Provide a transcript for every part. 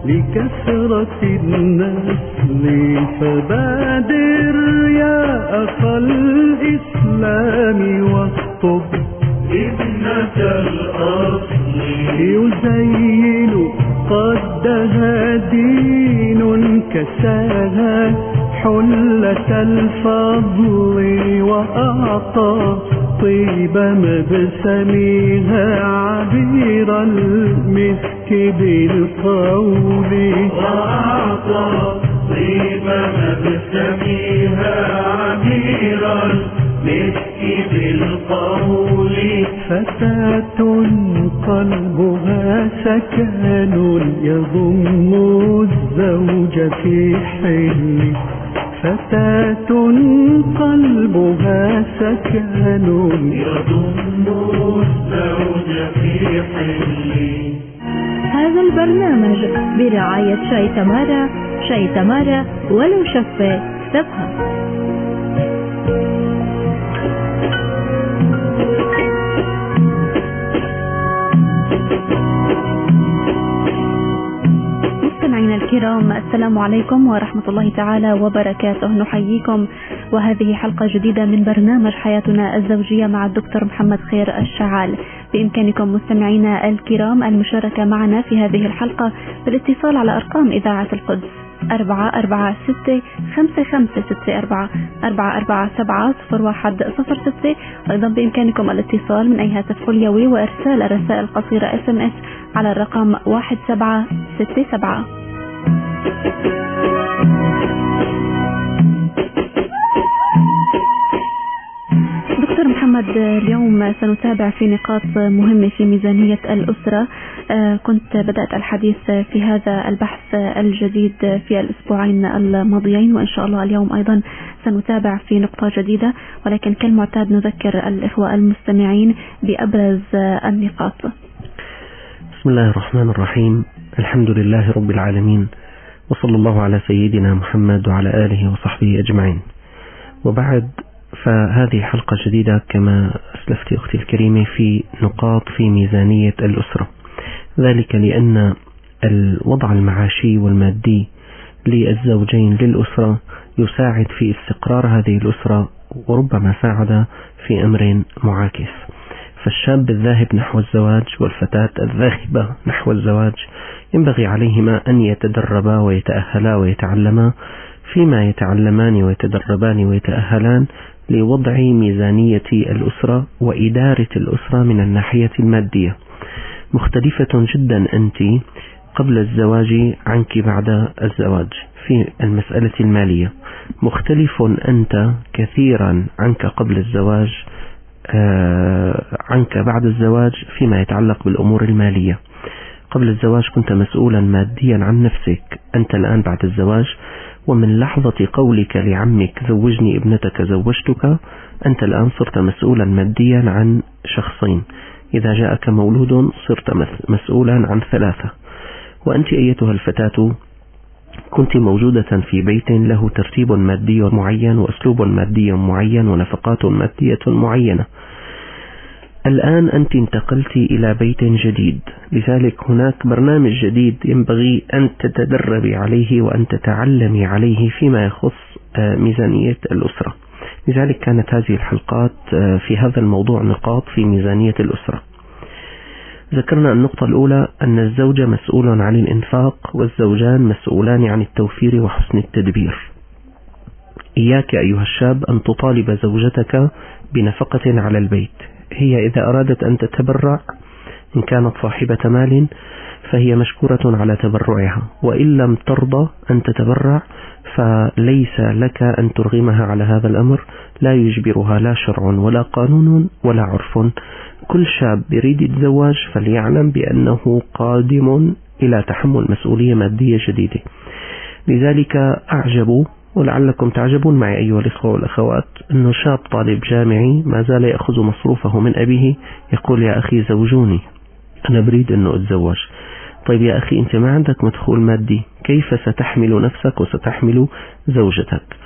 لكثرة النسل، فبادر يا أخا الإسلام واخطب ابنة الأصل، يزين قدها دين كساها حلة الفضل، وأعطى طيب مبسمها عبير المسك بالقول، وأعطى طيب مبسمها عبير المسك بالقول. فتاة قلبها سكن يضم الزوج في حل، فتاة قلبها سكن يضم الزوج في حل. هذا البرنامج برعاية شاي تمارا. شاي تمارا ولو شفة سبها. مستمعينا الكرام، السلام عليكم ورحمة الله تعالى وبركاته. نحييكم وهذه حلقة جديدة من برنامج حياتنا الزوجية مع الدكتور محمد خير الشعال. بإمكانكم مستمعينا الكرام المشاركة معنا في هذه الحلقة بالاتصال على أرقام إذاعة القدس 446-5564 447-0106. أيضا بإمكانكم الاتصال من أي هاتف حليوي وإرسال الرسائل القصيرة SMS على الرقم 1767. دكتور محمد، اليوم سنتابع في نقاط مهمة في ميزانية الأسرة. كنت بدأت الحديث في هذا البحث الجديد في الأسبوعين الماضيين، وإن شاء الله اليوم أيضا سنتابع في نقطة جديدة، ولكن كالمعتاد نذكر الإخوة المستمعين بأبرز النقاط. بسم الله الرحمن الرحيم. الحمد لله رب العالمين، وصلى الله على سيدنا محمد وعلى آله وصحبه أجمعين. وبعد، فهذه حلقة جديدة كما أسلفت أختي الكريمة في نقاط في ميزانية الأسرة، ذلك لأن الوضع المعاشي والمادي للزوجين للأسرة يساعد في استقرار هذه الأسرة، وربما ساعد في أمر معاكس. فالشاب الذاهب نحو الزواج والفتاة الذاهبة نحو الزواج ينبغي عليهما أن يتدربا ويتأهلا ويتعلما فيما يتعلمان ويتدربان ويتأهلان لوضع ميزانية الأسرة وإدارة الأسرة من الناحية المادية. مختلفة جدا أنت قبل الزواج عنك بعد الزواج في المسألة المالية، مختلف أنت كثيرا عنك قبل الزواج عنك بعد الزواج فيما يتعلق بالأمور المالية. قبل الزواج كنت مسؤولا ماديا عن نفسك، أنت الآن بعد الزواج ومن لحظة قولك لعمك زوجني ابنتك زوجتك، أنت الآن صرت مسؤولا ماديا عن شخصين. إذا جاءك مولود صرت مسؤولا عن 3. وأنت أيتها الفتاة كنت موجودة في بيت له ترتيب مادي معين وأسلوب مادي معين ونفقات مادية معينة. الآن أنت انتقلت إلى بيت جديد، لذلك هناك برنامج جديد ينبغي أن تتدربي عليه وأن تتعلمي عليه فيما يخص ميزانية الأسرة. لذلك كانت هذه الحلقات في هذا الموضوع نقاط في ميزانية الأسرة. ذكرنا النقطة الأولى أن الزوج مسؤول عن الإنفاق، والزوجان مسؤولان عن التوفير وحسن التدبير. إياك أيها الشاب أن تطالب زوجتك بنفقة على البيت. هي إذا أرادت أن تتبرع إن كانت صاحبة مال فهي مشكورة على تبرعها، وإن لم ترضى أن تتبرع فليس لك أن ترغمها على هذا الأمر، لا يجبرها لا شرع ولا قانون ولا عرف. كل شاب يريد الزواج فليعلم بأنه قادم إلى تحمل مسؤولية مادية جديدة. لذلك أعجبوا ولعلكم تعجبون معي أيها الإخوة والأخوات أنه شاب طالب جامعي ما زال يأخذ مصروفه من أبيه يقول يا أخي زوجوني، أنا بريد أنه أتزوج. طيب يا أخي أنت ما عندك مدخول مادي، كيف ستحمل نفسك وستحمل زوجتك؟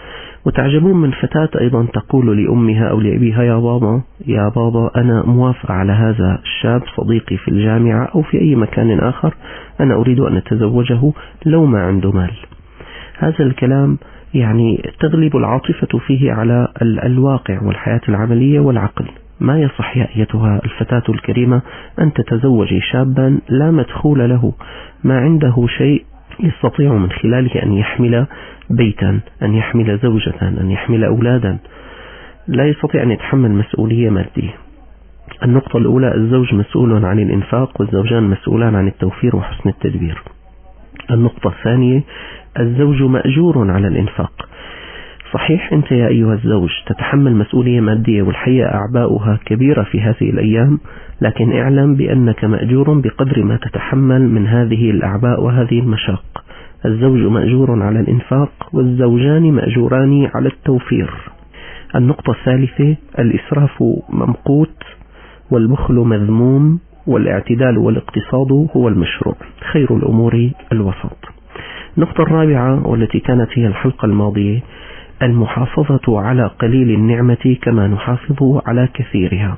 وتعجبون من فتاة أيضا تقول لأمها أو لأبيها: يا بابا أنا موافقة على هذا الشاب صديقي في الجامعة أو في أي مكان آخر، أنا أريد أن أتزوجه لو ما عنده مال. هذا الكلام يعني تغلب العاطفة فيه على الواقع والحياة العملية والعقل. ما يصح يا أيتها الفتاة الكريمة أن تتزوجي شابا لا مدخول له، ما عنده شيء يستطيع من خلاله أن يحمل بيتا، أن يحمل زوجة، أن يحمل أولادا، لا يستطيع أن يتحمل مسؤولية مادية. النقطة الأولى: الزوج مسؤول عن الإنفاق والزوجان مسؤولان عن التوفير وحسن التدبير. النقطة الثانية: الزوج مأجور على الإنفاق. صحيح أنت يا أيها الزوج تتحمل مسؤولية مادية والحقيقة أعباؤها كبيرة في هذه الأيام، لكن اعلم بأنك مأجور بقدر ما تتحمل من هذه الأعباء وهذه المشاق. الزوج مأجور على الإنفاق والزوجان مأجوران على التوفير. النقطة الثالثة: الإسراف ممقوت والبخل مذموم والاعتدال والاقتصاد هو المشروع، خير الأمور الوسط. النقطة الرابعة والتي كانت هي الحلقة الماضية: المحافظة على قليل النعمة كما نحافظ على كثيرها.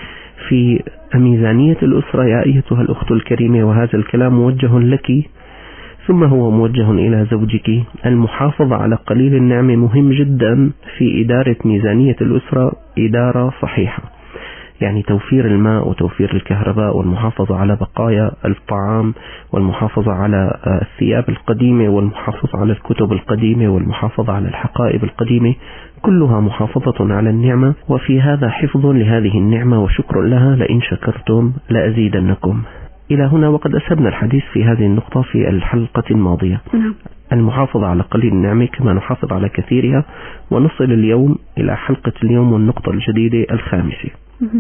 في ميزانية الأسرة يا أيتها الأخت الكريمة، وهذا الكلام موجه لك ثم هو موجه إلى زوجك، المحافظة على قليل النعمة مهم جدا في إدارة ميزانية الأسرة إدارة صحيحة، يعني توفير الماء وتوفير الكهرباء والمحافظة على بقايا الطعام والمحافظة على الثياب القديمة والمحافظة على الكتب القديمة والمحافظة على الحقائب القديمة، كلها محافظة على النعمة، وفي هذا حفظ لهذه النعمة وشكر لها، لئن شكرتم لأزيدنكم. إلى هنا وقد أسهبنا الحديث في هذه النقطة في الحلقة الماضية. المحافظة على قليل النعمة كما نحافظ على كثيرها، ونصل اليوم إلى حلقة اليوم والنقطة الجديدة الخامسة.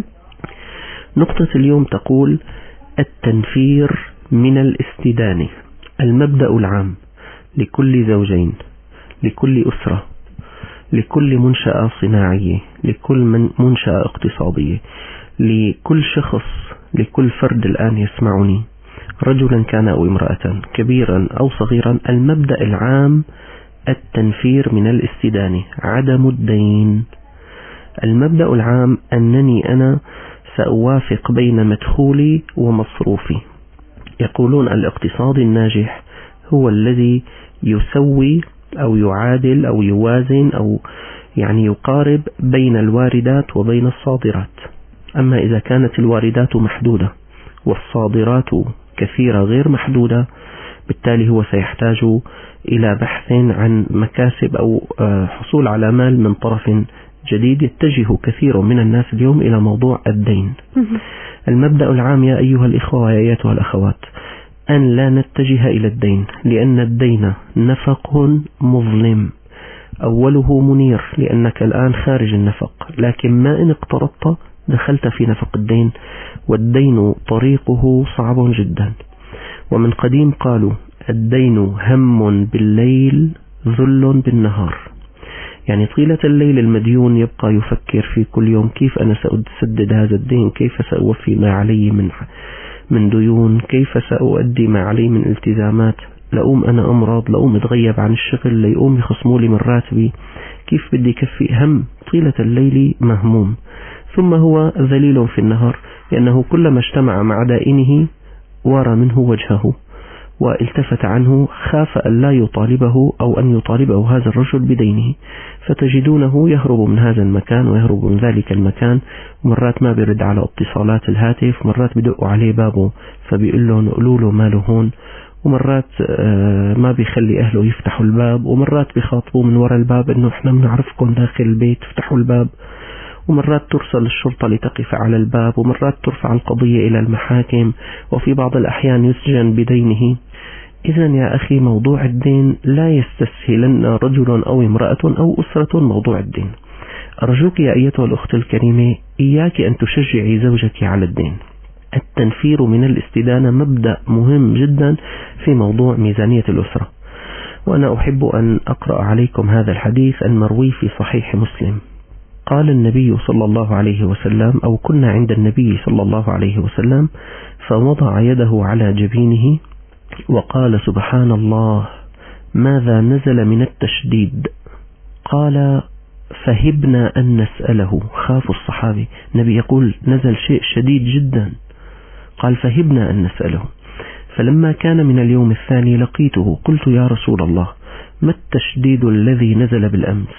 نقطة اليوم تقول: التنفير من الاستدانة، المبدأ العام لكل زوجين، لكل أسرة، لكل منشأة صناعية، لكل منشأة اقتصادية، لكل شخص، لكل فرد الآن يسمعني، رجلا كان أو امرأة، كبيرا أو صغيرا، المبدأ العام التنفير من الاستدانة، عدم الدين. المبدأ العام أنني أنا سأوافق بين مدخولي ومصروفي. يقولون الاقتصاد الناجح هو الذي يسوي أو يعادل أو يوازن أو يعني يقارب بين الواردات وبين الصادرات. أما إذا كانت الواردات محدودة والصادرات كثيرة غير محدودة، بالتالي هو سيحتاج إلى بحث عن مكاسب أو حصول على مال من طرف جديد. يتجه كثير من الناس اليوم إلى موضوع الدين. المبدأ العام يا أيها الإخوة ويا أيتها الأخوات أن لا نتجه إلى الدين، لأن الدين نفق مظلم، أوله منير لأنك الآن خارج النفق، لكن ما إن اقترضت دخلت في نفق الدين، والدين طريقه صعب جدا. ومن قديم قالوا: الدين هم بالليل ذل بالنهار. يعني طيلة الليل المديون يبقى يفكر في كل يوم: كيف أنا سأسدد هذا الدين، كيف سأوفي ما علي من ديون، كيف سأؤدي ما علي من التزامات، لأقوم أنا أمراض، لأقوم أتغيب عن الشغل، ليقوم يخصموا لي من راتبي، كيف بدي كفي. هم طيلة الليل مهموم. ثم هو ذليل في النهار، لأنه كلما اجتمع مع دائنه وارى منه وجهه والتفت عنه، خاف أن لا يطالبه أو أن يطالبه هذا الرجل بدينه، فتجدونه يهرب من هذا المكان ويهرب من ذلك المكان. مرات ما بيرد على اتصالات الهاتف، مرات بدقوا عليه بابه فبيقول له نقولوا له ماله هون، ومرات ما بيخلي أهله يفتحوا الباب، ومرات بيخاطبوه من وراء الباب إنه إحنا بنعرفكم داخل البيت افتحوا الباب، ومرات ترسل الشرطة لتقف على الباب، ومرات ترفع القضية إلى المحاكم، وفي بعض الأحيان يسجن بدينه. إذا يا أخي موضوع الدين لا يستسهلن رجل أو امرأة أو أسرة موضوع الدين. أرجوك يا أيتها الأخت الكريمة إياك أن تشجعي زوجك على الدين. التنفير من الاستدانة مبدأ مهم جدا في موضوع ميزانية الأسرة. وأنا أحب أن أقرأ عليكم هذا الحديث المروي في صحيح مسلم. قال النبي صلى الله عليه وسلم، أو كنا عند النبي صلى الله عليه وسلم فوضع يده على جبينه وقال: سبحان الله، ماذا نزل من التشديد؟ قال فهبنا أن نسأله. خاف الصحابي، النبي يقول نزل شيء شديد جدا، قال فهبنا أن نسأله. فلما كان من اليوم الثاني لقيته قلت يا رسول الله ما التشديد الذي نزل بالأمس؟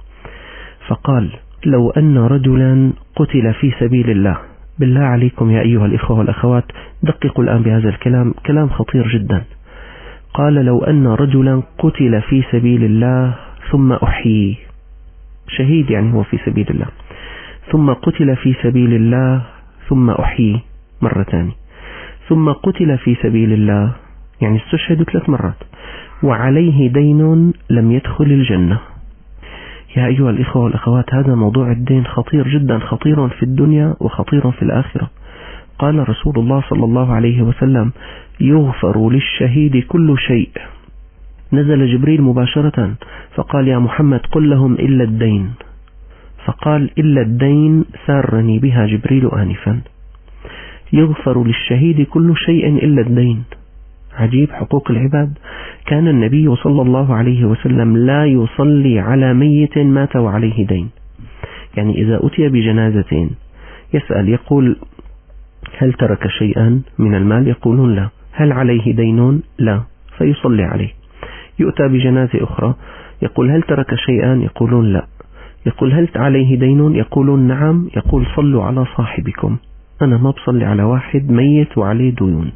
فقال لو أن رجلا قتل في سبيل الله. بالله عليكم يا أيها الإخوة والأخوات دققوا الآن بهذا الكلام، كلام خطير جدا. قال لو أن رجلا قتل في سبيل الله ثم أحيي، شهيد يعني هو في سبيل الله، ثم قتل في سبيل الله ثم أحيي مرة ثانية، ثم قتل في سبيل الله يعني استشهد 3 مرات، وعليه دين لم يدخل الجنة. يا أيها الإخوة والأخوات هذا موضوع الدين خطير جدا، خطير في الدنيا وخطير في الآخرة. قال رسول الله صلى الله عليه وسلم يغفر للشهيد كل شيء. نزل جبريل مباشرة فقال يا محمد قل لهم إلا الدين، فقال إلا الدين سارني بها جبريل آنفا. يغفر للشهيد كل شيء إلا الدين. عجيب حقوق العباد. كان النبي صلى الله عليه وسلم لا يصلي على ميت مات وعليه دين. يعني إذا أتي بجنازتين يسأل يقول هل ترك شيئا من المال؟ يقولون لا. هل عليه دين؟ لا، فيصلي عليه. يؤتى بجنازة أخرى يقول هل ترك شيئا؟ يقولون لا. يقول هل عليه دين؟ يقولون نعم. يقول صلوا على صاحبكم، أنا ما بصلي على واحد ميت وعليه ديون.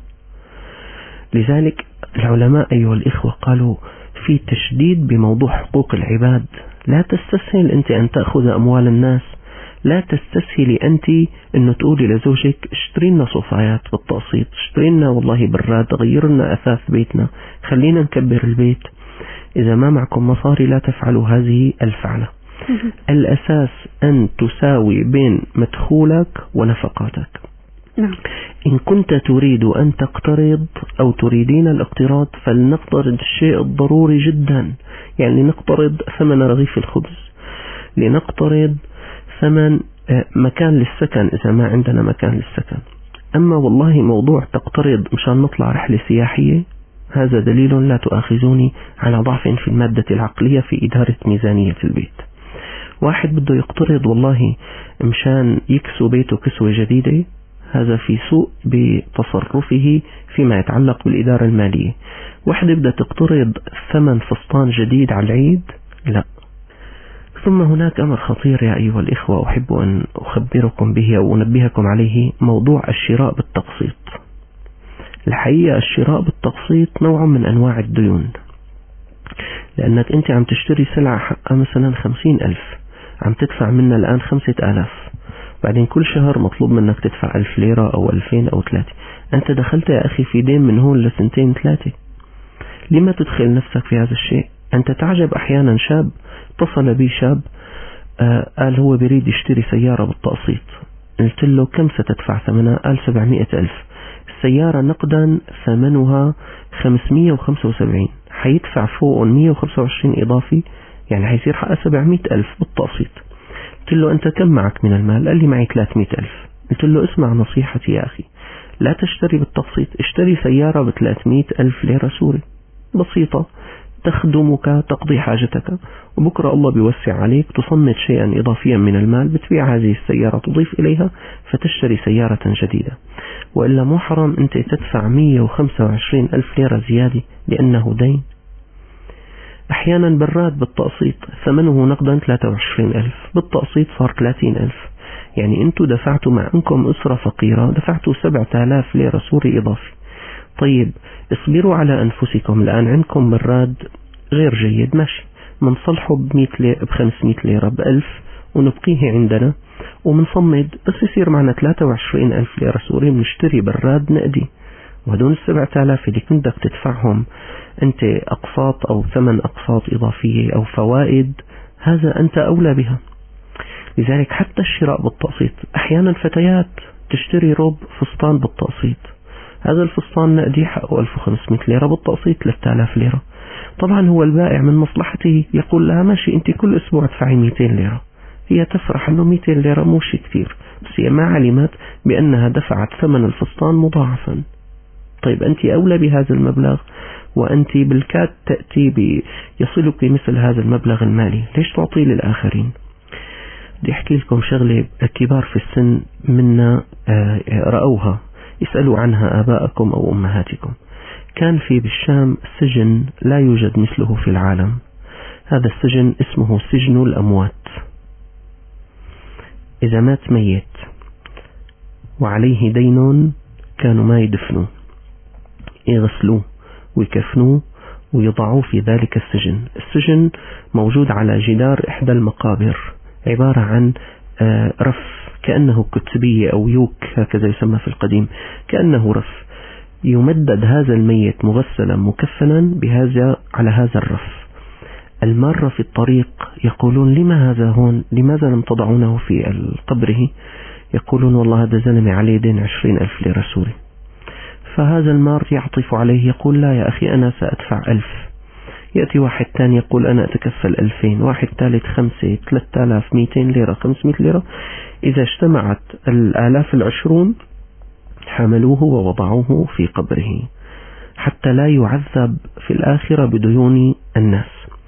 لذلك العلماء أيها الإخوة قالوا في تشديد بموضوع حقوق العباد. لا تستسهل أنت أن تأخذ أموال الناس، لا تستسهلي أنت أنه تقولي لزوجك اشتري لنا صفايات بالتقسيط، اشتري لنا والله براد، غير لنا أثاث بيتنا، خلينا نكبر البيت. إذا ما معكم مصاري لا تفعلوا هذه الفعلة. الأساس أن تساوي بين مدخولك ونفقاتك. إن كنت تريد أن تقترض أو تريدين الاقتراض فلنقترض الشيء الضروري جدا، يعني نقترض ثمن رغيف الخبز، لنقترض ثمن مكان للسكن إذا ما عندنا مكان للسكن. أما والله موضوع تقترض مشان نطلع رحلة سياحية هذا دليل لا تؤاخذوني على ضعف في المادة العقلية في إدارة ميزانية البيت. واحد بده يقترض والله مشان يكسو بيته كسوة جديدة، هذا في سوء بتصرفه فيما يتعلق بالإدارة المالية. واحد بدأ تقترض ثمن فستان جديد على العيد، لا. ثم هناك أمر خطير يا أيها الإخوة أحب أن أخبركم به أو أنبهكم عليه، موضوع الشراء بالتقسيط. الحقيقة الشراء بالتقسيط نوع من أنواع الديون، لأنك أنت عم تشتري سلعة حقها مثلا 50,000، عم تدفع منها الآن 5,000، بعدين كل شهر مطلوب منك تدفع 1000 ليرة أو 2000 أو 3. أنت دخلت يا أخي في دين من هون لسنتين 3. لما تدخل نفسك في هذا الشيء؟ أنت تعجب أحيانا شاب اتصل بي شاب قال هو بريد يشتري سيارة بالتقسيط. قلت له كم ستدفع ثمنها؟ قال 700,000. السيارة نقدا ثمنها 575، حيدفع فوق 125 إضافي، يعني حيصير حقها 700,000 بالتقسيط. قلت له أنت كم معك من المال؟ قال لي معي 300,000. قلت له اسمع نصيحتي يا أخي، لا تشتري بالتقسيط، اشتري سيارة ب300,000 ليرة سوري بسيطة تخدمك تقضي حاجتك، وبكرة الله بيوسع عليك تصنت شيئا إضافيا من المال بتبيع هذه السيارة تضيف إليها فتشتري سيارة جديدة. وإلا مو حرام أنت تدفع 125,000 ليرة زيادة لأنه دين. أحيانا براد بالتقسيط ثمنه نقدا 23,000، بالتقسيط صار 30,000. يعني أنتوا دفعتوا مع أنكم أسرة فقيرة دفعتوا 7,000 ليرة سوري إضافي. طيب اصبروا على أنفسكم، الآن عندكم براد غير جيد ماشي، منصلحه ب500 ليرة ب1000 ونبقيه عندنا ومنصمد، بس يصير معنا 23,000 ليرة سوري بنشتري براد نقدي. وهدون 7,000 اللي كنت بدك تدفعهم أنت أقساط أو ثمن أقساط إضافية أو فوائد، هذا أنت أولى بها. لذلك حتى الشراء بالتقسيط، أحيانا فتيات تشتري روب فستان بالتقسيط، هذا الفستان نقدي حقه 1500 ليرة بالتقسيط 3000 ليرة. طبعا هو البائع من مصلحته يقول لها ماشي أنت كل أسبوع تدفعي 200 ليرة، هي تفرح أنه 200 ليرة مو شيء كثير، بس هي ما علمت بأنها دفعت ثمن الفستان مضاعفا. طيب أنت أولى بهذا المبلغ، وأنت بالكاد تأتي يصلك مثل هذا المبلغ المالي، ليش تعطيه للآخرين؟ بدي أحكي لكم شغلة كبار في السن منا رأوها، اسألوا عنها آباءكم أو أمهاتكم. كان في بالشام سجن لا يوجد مثله في العالم، هذا السجن اسمه سجن الأموات. إذا مات ميت وعليه دين كانوا ما يدفنوه، يغسلوه ويكفنوه ويضعوه في ذلك السجن. السجن موجود على جدار إحدى المقابر، عبارة عن رف كأنه كتبية أو يوك هكذا يسمى في القديم، كأنه رف يمدد هذا الميت مغسلا مكفنا بهذا على هذا الرف. المارة في الطريق يقولون لما هذا هون، لماذا لم تضعونه في قبره؟ يقولون والله هذا زلمة عليه دين 20,000 ليرة سوري. فهذا المار يعطف عليه يقول لا يا أخي أنا سأدفع 1000. يأتي واحد ثاني يقول أنا أتكفل 2000، واحد ثالث 5، 3000، 200 ليرة، 500 ليرة. إذا اجتمعت الآلاف العشرون حملوه ووضعوه في قبره حتى لا يعذب في الآخرة بديون الناس.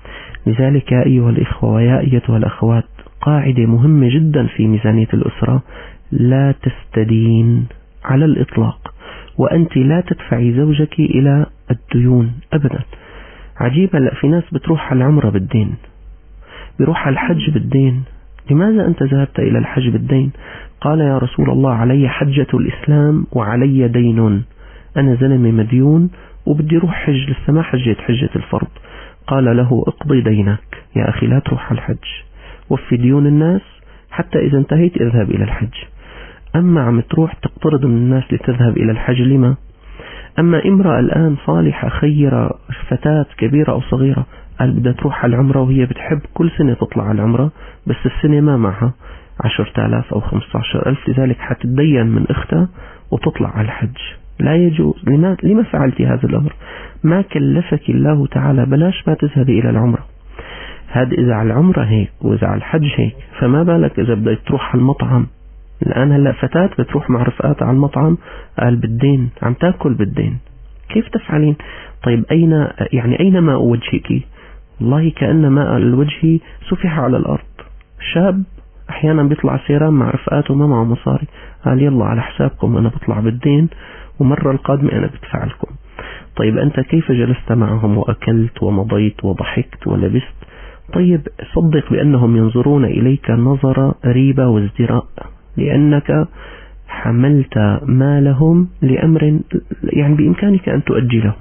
لذلك يا أيها الإخوة ويا أيتها الأخوات، قاعدة مهمة جدا في ميزانية الأسرة: لا تستدين على الإطلاق، وأنت لا تدفعي زوجك إلى الديون أبدا. عجيبة، لا في ناس بتروح على العمرة بالدين، بيروح على الحج بالدين. لماذا أنت ذهبت إلى الحج بالدين؟ قال يا رسول الله علي حجة الإسلام وعلي دين، أنا زلمة مديون وبدي روح حج، لسه ما حجيت حجة الفرض. قال له اقضي دينك يا أخي، لا تروح على الحج، وفي ديون الناس حتى إذا انتهيت اذهب إلى الحج. أما عم تروح تقترض من الناس لتذهب إلى الحج لما؟ أما امرأة الآن صالحة خيرة فتاة كبيرة أو صغيرة قال بدها تروح على العمرة، وهي بتحب كل سنة تطلع على العمرة، بس السنة ما معها 10,000 أو 15,000، لذلك حتتدين من أختها وتطلع على الحج. لا يجوز. لما فعلت هذا الأمر؟ ما كلفك الله تعالى، بلاش ما تذهبي إلى العمرة. هذا إذا على العمرة هيك وإذا على الحج هيك، فما بالك إذا بدأت تروح على المطعم. الآن هلأ فتاة بتروح مع رفقاتها على المطعم، قال بالدين، عم تأكل بالدين، كيف تفعلين؟ طيب أين ماء وجهك؟ والله كأن ماء الوجه سفح على الأرض. شاب أحيانا بيطلع سيران مع رفقاته ما معه مصاري، قال يلا على حسابكم أنا بطلع بالدين، ومرة القادمة أنا بدفع لكم. طيب أنت كيف جلست معهم وأكلت ومضيت وضحكت ولبست؟ طيب صدق بأنهم ينظرون إليك نظر ريبة وازدراء، لأنك حملت مالهم لأمر يعني بإمكانك أن تؤجله.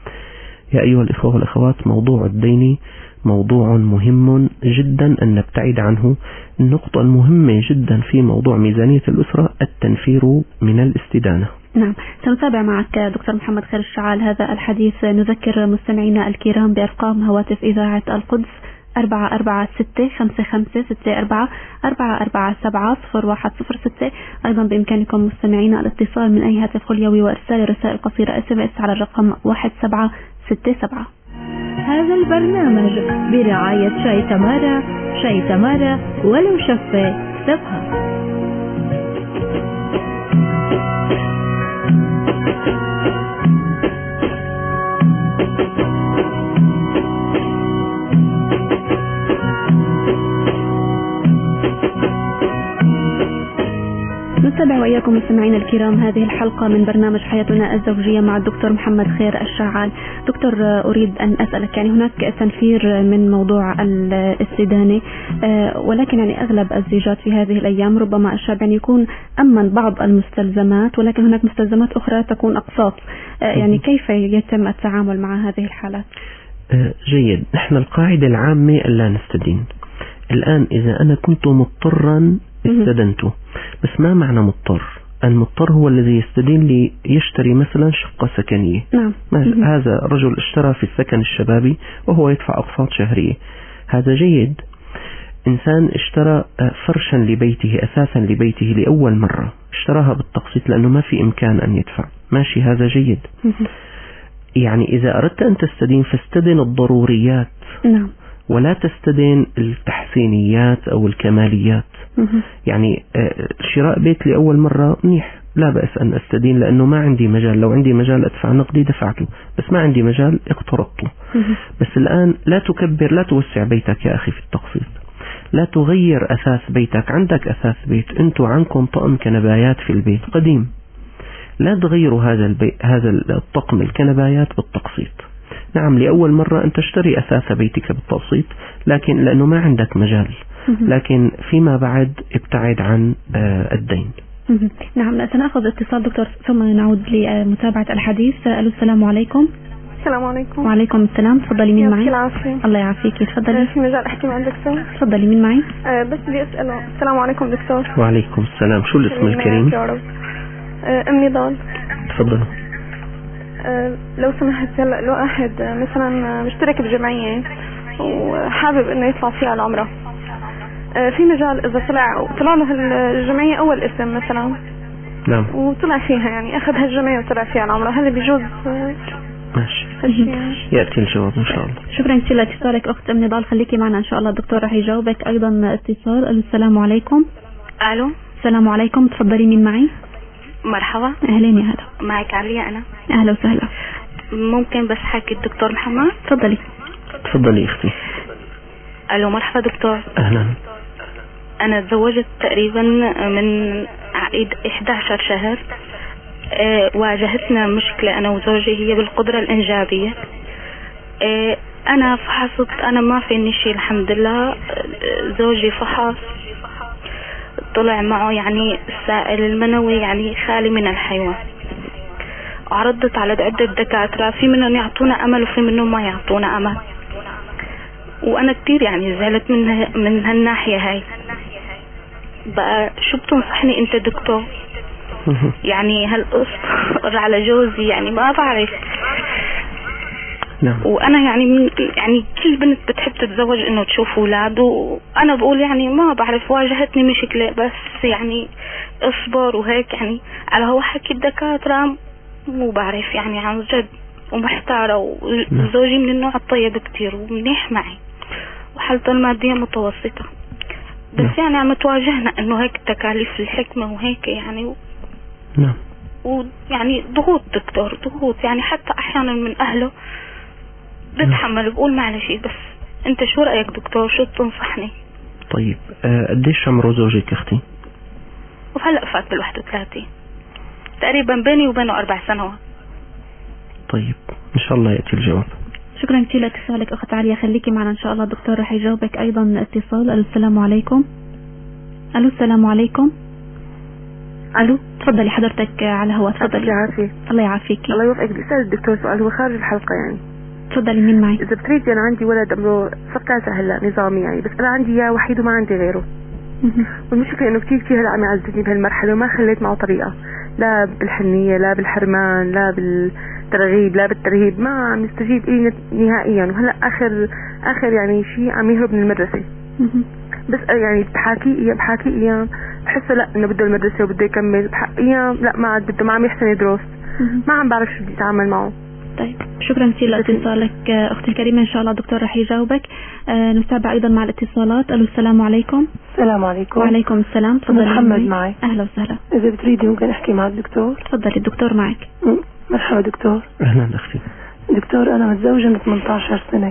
يا أيها الإخوة والأخوات، موضوع الدين موضوع مهم جدا أن نبتعد عنه. النقطة المهمة جدا في موضوع ميزانية الأسرة التنفير من الاستدانة. نعم، سنتابع معك دكتور محمد خير الشعال هذا الحديث. نذكر مستمعينا الكرام بأرقام هواتف إذاعة القدس 446-5564-447-0106. أيضا بإمكانكم مستمعينا الاتصال من أي هاتف خليوي وإرسال رسائل قصيرة SMS على الرقم 1767. هذا البرنامج برعاية شاي تمارا، شاي تمارا ولو شفة سبها. نتابع وإياكم مستمعينا الكرام هذه الحلقة من برنامج حياتنا الزوجية مع الدكتور محمد خير الشعال. دكتور، أريد أن أسألك، يعني هناك تنفير من موضوع الاستدانة، ولكن يعني أغلب الزيجات في هذه الأيام ربما الشاب يعني يكون أمن بعض المستلزمات، ولكن هناك مستلزمات أخرى تكون أقساط، يعني كيف يتم التعامل مع هذه الحالات؟ جيد. نحن القاعدة العامة ألا نستدين. الآن إذا أنا كنت مضطرا استدنته، بس ما معنى مضطر؟ المضطر هو الذي يستدين ليشتري مثلا شقة سكنية. نعم. هذا رجل اشترى في السكن الشبابي وهو يدفع أقساط شهرية، هذا جيد. إنسان اشترى فرشا لبيته، أساسا لبيته لأول مرة، اشتراها بالتقسيط لأنه ما في إمكان أن يدفع، ماشي، هذا جيد. يعني إذا أردت أن تستدين فاستدن الضروريات. نعم. ولا تستدين التحسينيات أو الكماليات. يعني شراء بيت لأول مرة منيح، لا بأس أن أستدين، لأنه ما عندي مجال. لو عندي مجال أدفع نقدي دفعته، بس ما عندي مجال اقترضته. بس الآن لا تكبر، لا توسع بيتك يا أخي في التقسيط، لا تغير أثاث بيتك. عندك أثاث بيت، أنتوا عنكم طقم كنبايات في البيت قديم، لا تغيروا هذا الطقم الكنبايات بالتقسيط. نعم لأول مرة أن تشتري أثاث بيتك بالتقسيط، لكن لأنه ما عندك مجال، لكن فيما بعد ابتعد عن الدين. نعم سنأخذ اتصال دكتور ثم نعود لمتابعة الحديث. ألو السلام عليكم. السلام عليكم. وعليكم السلام. تفضلي مين معي؟ العافية. الله يعافيك. تفضلي. في مجال احكي مع الدكتور؟ تفضلي مين معي؟ بس بدي اسأله. السلام عليكم دكتور. وعليكم السلام. شو الاسم الكريم؟ أم نضال. تفضل. لو سمحت، هلا لو واحد مثلا مشترك بجمعية وحابب انه يطلع فيها العمرة، في مجال اذا طلع له الجمعية اول اسم مثلا، نعم، وطلع فيها يعني اخذ هالجمعية وطلع فيها العمرة، هل بيجوز؟ ماشي، يأتي الجواب إن شاء الله. شكرا كثير لاتصالك أخت أم نضال، خليكي معنا إن شاء الله الدكتور رح يجاوبك. أيضا اتصال. السلام عليكم. ألو السلام عليكم. تفضلي مين معي؟ مرحبا. أهلين يا هلا. معك عليا أنا. أهلا وسهلا. ممكن بس حكي الدكتور محمد؟ تفضلي. تفضلي أختي. ألو مرحبا دكتور. أهلا. أنا تزوجت تقريبا من 11 شهر. واجهتنا مشكلة أنا وزوجي هي بالقدرة الإنجابية. أنا فحصت، أنا ما فيني شيء الحمد لله. زوجي فحص طلع معه يعني السائل المنوي يعني خالي من الحيوان. عرضت على عدة دكاترة، في منهم يعطونا أمل وفي منهم ما يعطونا أمل، وأنا كتير يعني زعلت من هالناحية هاي. بقى شو بتنصحني أنت دكتور؟ يعني هالقصة على جوزي يعني ما بعرف. نعم. وانا يعني كل بنت بتحب تتزوج انه تشوف اولاد، وانا بقول يعني ما بعرف واجهتني مشكلة، بس يعني اصبر وهيك يعني على هو حكي الدكاترة مو بعرف يعني عن جد ومحتارة. وزوجي من النوع الطيب كتير ومنيح معي وحالته المادية متوسطة، بس يعني عم تواجهنا انه هيك تكاليف الحكمة وهيك يعني نعم. ويعني ضغوط دكتور، ضغوط يعني حتى احيانا من اهله بتحمل. بقول معلش، بس انت شو رأيك دكتور؟ شو بتنصحني؟ طيب قديش عمره زوجك اختي؟ وهلأ فات بال31 تقريبا، بيني وبينه 4 سنوات. طيب ان شاء الله يأتي الجواب. شكرا كثير لاتصالك اخت عليا، خليكي معنا ان شاء الله الدكتور رح يجاوبك. ايضا اتصال. السلام عليكم. الو السلام عليكم. الو تفضلي حضرتك على الهواء. تفضلي. الله يعافيك. الله يوفقك. بدي اسال الدكتور سؤال، هو خارج الحلقه يعني. تفضلي مين معي؟ اذا بتريدي، انا عندي ولد عمره صف 3 هلا نظامي يعني، بس انا عندي اياه وحيد وما عندي غيره. والمشكله انه كثير هلا عم يعذبني بهالمرحله، وما خليت معه طريقه، لا بالحنيه لا بالحرمان لا بالترغيب لا بالترهيب، ما عم يستجيب لي نهائيا. وهلا اخر يعني شيء عم يهرب من المدرسه. بس يعني بحاكي ايام بحسه لا انه بده المدرسه وبده يكمل، ايام لا ما عاد بده، ما عم يحسن يدرس، ما عم بعرف شو بدي اتعامل معه. طيب شكرا كثير لاتصالك اختي الكريمه، ان شاء الله الدكتور رح يجاوبك. نتابع ايضا مع الاتصالات. الو السلام عليكم. السلام عليكم. وعليكم السلام. تفضلي. محمد معي. اهلا وسهلا. اذا بتريدي ممكن احكي مع الدكتور؟ تفضلي الدكتور معك. مرحبا دكتور. اهلا اختي. دكتور انا متزوجه من 18 سنه.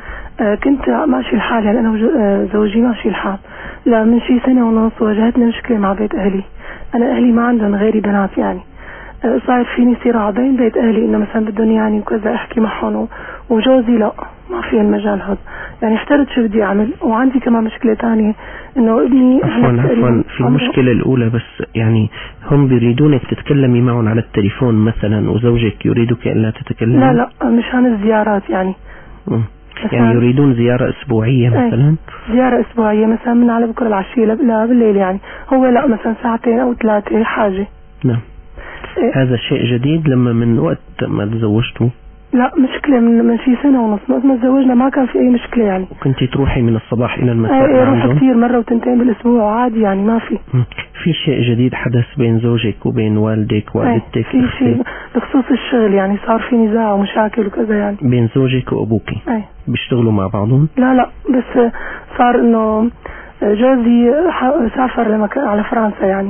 كنت ماشي الحال يعني انا وزوجي ماشي الحال. لا من شي 1.5 سنة واجهتني مشكله مع بيت اهلي. انا اهلي ما عندهم غيري بنات يعني. صار فيني صراع بين بيت اهلي انه مثلا بدهم يعني وكذا احكي معهم، وجوزي لا ما في المجال هذا يعني. احترت شو بدي اعمل. وعندي كمان مشكله ثانيه انه ابني عفوا في المشكله الاولى، بس يعني هم بيريدونك تتكلمي معهم على التليفون مثلا، وزوجك يريدك الا تتكلمي؟ لا مشان الزيارات يعني. يعني يريدون زيارة أسبوعية مثلا؟ زيارة أسبوعية مثلا من على بكرة العشية لا بالليل يعني. هو لا مثلا 2 أو 3 حاجة. نعم. هذا شيء جديد لما من وقت ما تزوجتوا؟ لا مشكلة من شي 1.5 سنة وقت ما تزوجنا ما كان في أي مشكلة يعني. كنت تروحي من الصباح إلى المساء؟ روح كثير مرة و2 بالأسبوع عادي يعني ما في. في شيء جديد حدث بين زوجك وبين والدك والدتك؟ في شيء بخصوص الشغل يعني، صار في نزاع ومشاكل وكذا يعني بين زوجك وأبوكي. بيشتغلوا مع بعضهم؟ لا بس صار إنه جوزي سافر على فرنسا يعني،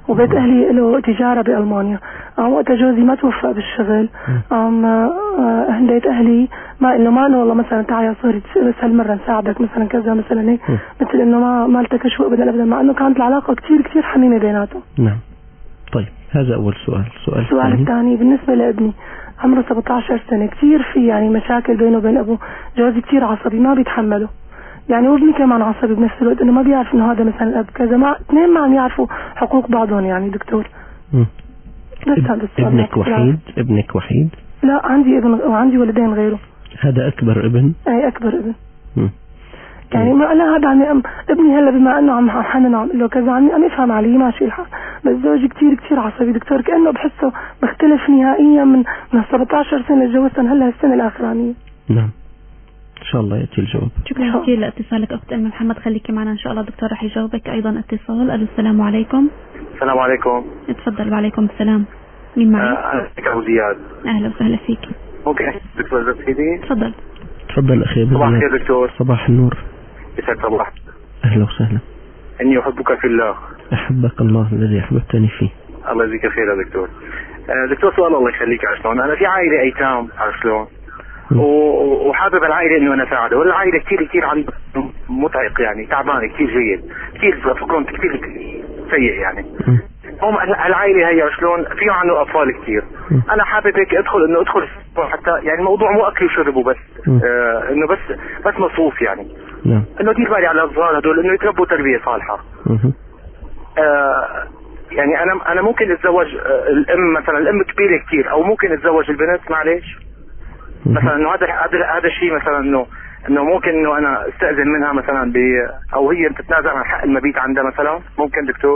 وبيت أهلي له تجارة بألمانيا. وقت جوزي ما توفق بالشغل هنديت أهلي ما إنه والله مثلا تعال يا صهري بس هالمرة نساعدك مثلا كذا مثلا هيك، مثل إنه ما التكش أبدا، مع إنه كانت العلاقة كتير حميمة بيناتهم. نعم. طيب هذا أول سؤال. السؤال الثاني بالنسبة لابني عمره 17 سنة، كتير في يعني مشاكل بينه وبين أبوه. جوزي كتير عصبي ما بيتحمله يعني، وابني كمان عصبي بنفس الوقت، إنه ما بيعرف إنه هذا مثلا الأب كذا، اثنين ما عم يعرفوا حقوق بعضهم يعني دكتور. بس هذا السؤال. ابنك وحيد؟ لا عندي ابن وعندي ولدين غيره. هذا أكبر ابن؟ أي أكبر ابن. يعني ما أنا هذا عمي ابني هلا بما إنه عم حنن عم له كذا عم يفهم علي ماشي الحال، بس زوجي كتير عصبي دكتور، كأنه بحسه مختلف نهائيا من 17 سنة تجوزتن هلا السنة الأخرانية. نعم إن شاء الله يأتي الجواب. شكرا كثير لاتصالك أخت أم محمد، خليكي معنا إن شاء الله دكتور رح يجاوبك. أيضا اتصال. ألو السلام عليكم. السلام عليكم. اتفضل. وعليكم السلام. مين معي؟ أنا أبو زياد. أهلا وسهلا فيك. ممكن دكتور زيد؟ تفضل أخي أبو زياد. صباح الخير دكتور. صباح النور. يسعد صباح. أهلا وسهلا. إني أحبك في الله. أحبك الله الذي أحببتني فيه. الله يجزيك خير يا دكتور. دكتور سؤال الله يخليك، عشان أنا في عائلة أيتام عشان وحابب العائلة إنه أنا أساعده، والعائلة كتير عنده متعق يعني، تعبان كتير جيد، كتير فكرهم كتير سيء يعني. هم العائلة هي شلون في عنده أطفال كتير. أنا حابب هيك أدخل حتى يعني الموضوع مو أكل وشرب وبس، إنه بس مصروف يعني. إنه دير بالي على الأطفال هدول، إنه يتربوا تربية صالحة. يعني أنا ممكن أتزوج الأم مثلا، الأم كبيرة كتير، أو ممكن أتزوج البنت معلش مثلا، إنه هذا الشيء مثلا إنه ممكن إنه أنا استأذن منها مثلا أو هي تتنازل عن حق المبيت عندها مثلا، ممكن دكتور؟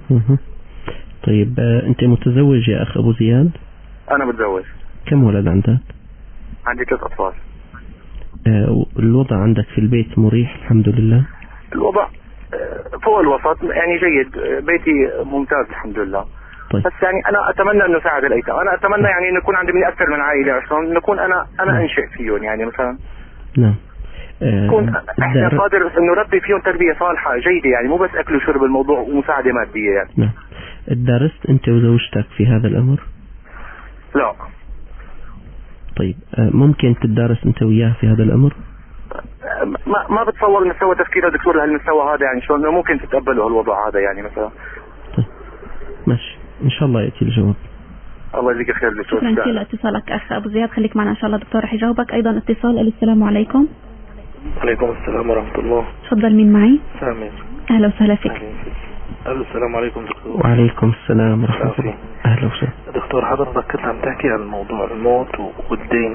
طيب أنت متزوج يا أخ أبو زياد؟ أنا متزوج. كم ولد عندك؟ عندي 3 أطفال. الوضع عندك في البيت مريح الحمد لله؟ الوضع فوق الوسط يعني جيد، بيتي ممتاز الحمد لله. طيب. بس يعني أنا أتمنى إنه أساعد الأيتام، أنا أتمنى يعني إنه يكون عندي من أكثر من عائلة عشان نكون أنا أنشئ فيهم يعني مثلا. نعم. يكون إحنا قادر إنه نربي فيهم تربية صالحة جيدة يعني، مو بس أكل وشرب الموضوع ومساعدة مادية يعني. نعم. درست أنت وزوجتك في هذا الأمر؟ لا. طيب ممكن تدرس أنت وياه في هذا الأمر؟ ما بتصور مستوى تفكير الدكتور لهالمستوى هذا يعني، شلون ممكن تتقبلوا هالوضع هذا يعني مثلا. طيب ماشي إن شاء الله يأتي الجواب. الله يجزيك خير دكتور. شكرا كثير لاتصالك أخ أبو زياد، خليك معنا إن شاء الله دكتور رح يجاوبك. أيضا اتصال. السلام عليكم. عليكم السلام ورحمة الله. تفضل. مين معي؟ سامي. أهلا وسهلا فيك. السلام عليكم دكتور. وعليكم السلام ورحمة الله. أهلا وسهلا دكتور. حضرتك كنت عم تحكي عن موضوع الموت والدين.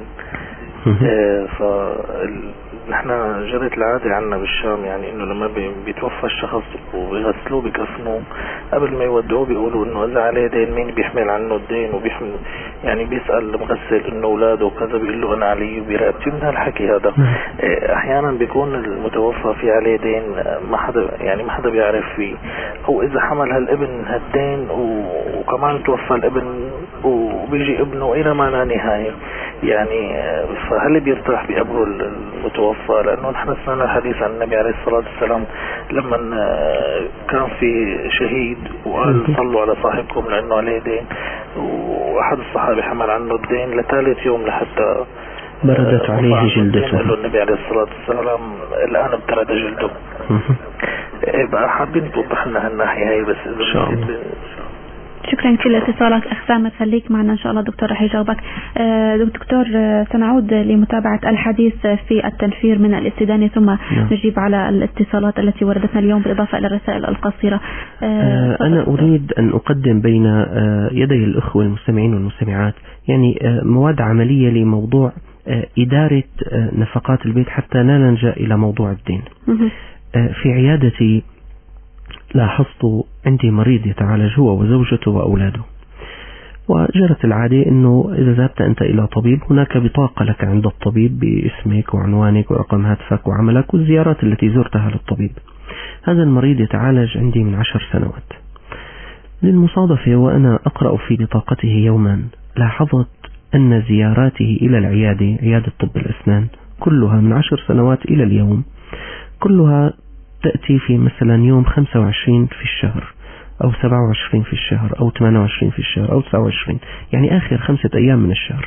نحن جرت العادة عنا بالشام يعني انه لما بيتوفى الشخص وبيغسلوه بكفنوه قبل ما يودعوه بيقولوا انه اذا عليه دين مين بيحمل عنه الدين، وبيحمل يعني بيسأل المغسل انه اولاده وكذا بيقول له انا علي برقبتي من هالحكي هذا. احيانا بيكون المتوفى في عليه دين ما حدا بيعرف فيه، او اذا حمل هالابن هالدين وكمان توفى الابن وبيجي ابنه الى ما لا نهاية يعني، فهل بيرتاح بقبره المتوفى؟ لأنه نحن سمعنا الحديث عن النبي عليه الصلاة والسلام لما كان في شهيد وقال صلوا على صاحبكم لأنه عليه دين، وأحد الصحابة حمل عنه الدين لثالث يوم لحتى بردت عليه جلدته. قال له النبي عليه الصلاة والسلام الآن ابترد جلده. بقى حابين توضح لنا هالناحية هاي بس إن شاء الله. شكرا كثير لاتصالك أخ سامر، خليك معنا إن شاء الله دكتور رح يجاوبك. دكتور سنعود لمتابعة الحديث في التنفير من الاستدانة ثم نجيب على الاتصالات التي وردتنا اليوم بالإضافة إلى الرسائل القصيرة. أنا أريد أن أقدم بين يدي الأخوة المستمعين والمستمعات يعني مواد عملية لموضوع إدارة نفقات البيت حتى لا نلجأ إلى موضوع الدين. في عيادتي لاحظت عندي مريض يتعالج هو وزوجته وأولاده، وجرت العادة أنه إذا ذهبت أنت إلى طبيب هناك بطاقة لك عند الطبيب باسمك وعنوانك ورقم هاتفك وعملك والزيارات التي زرتها للطبيب. هذا المريض يتعالج عندي من 10 سنوات. للمصادفة وأنا أقرأ في بطاقته يوما لاحظت أن زياراته إلى العيادة، عيادة طب الأسنان، كلها من 10 سنوات إلى اليوم كلها تأتي في مثلا يوم 25 في الشهر أو 27 في الشهر أو 28 في الشهر أو 29، يعني آخر 5 أيام من الشهر.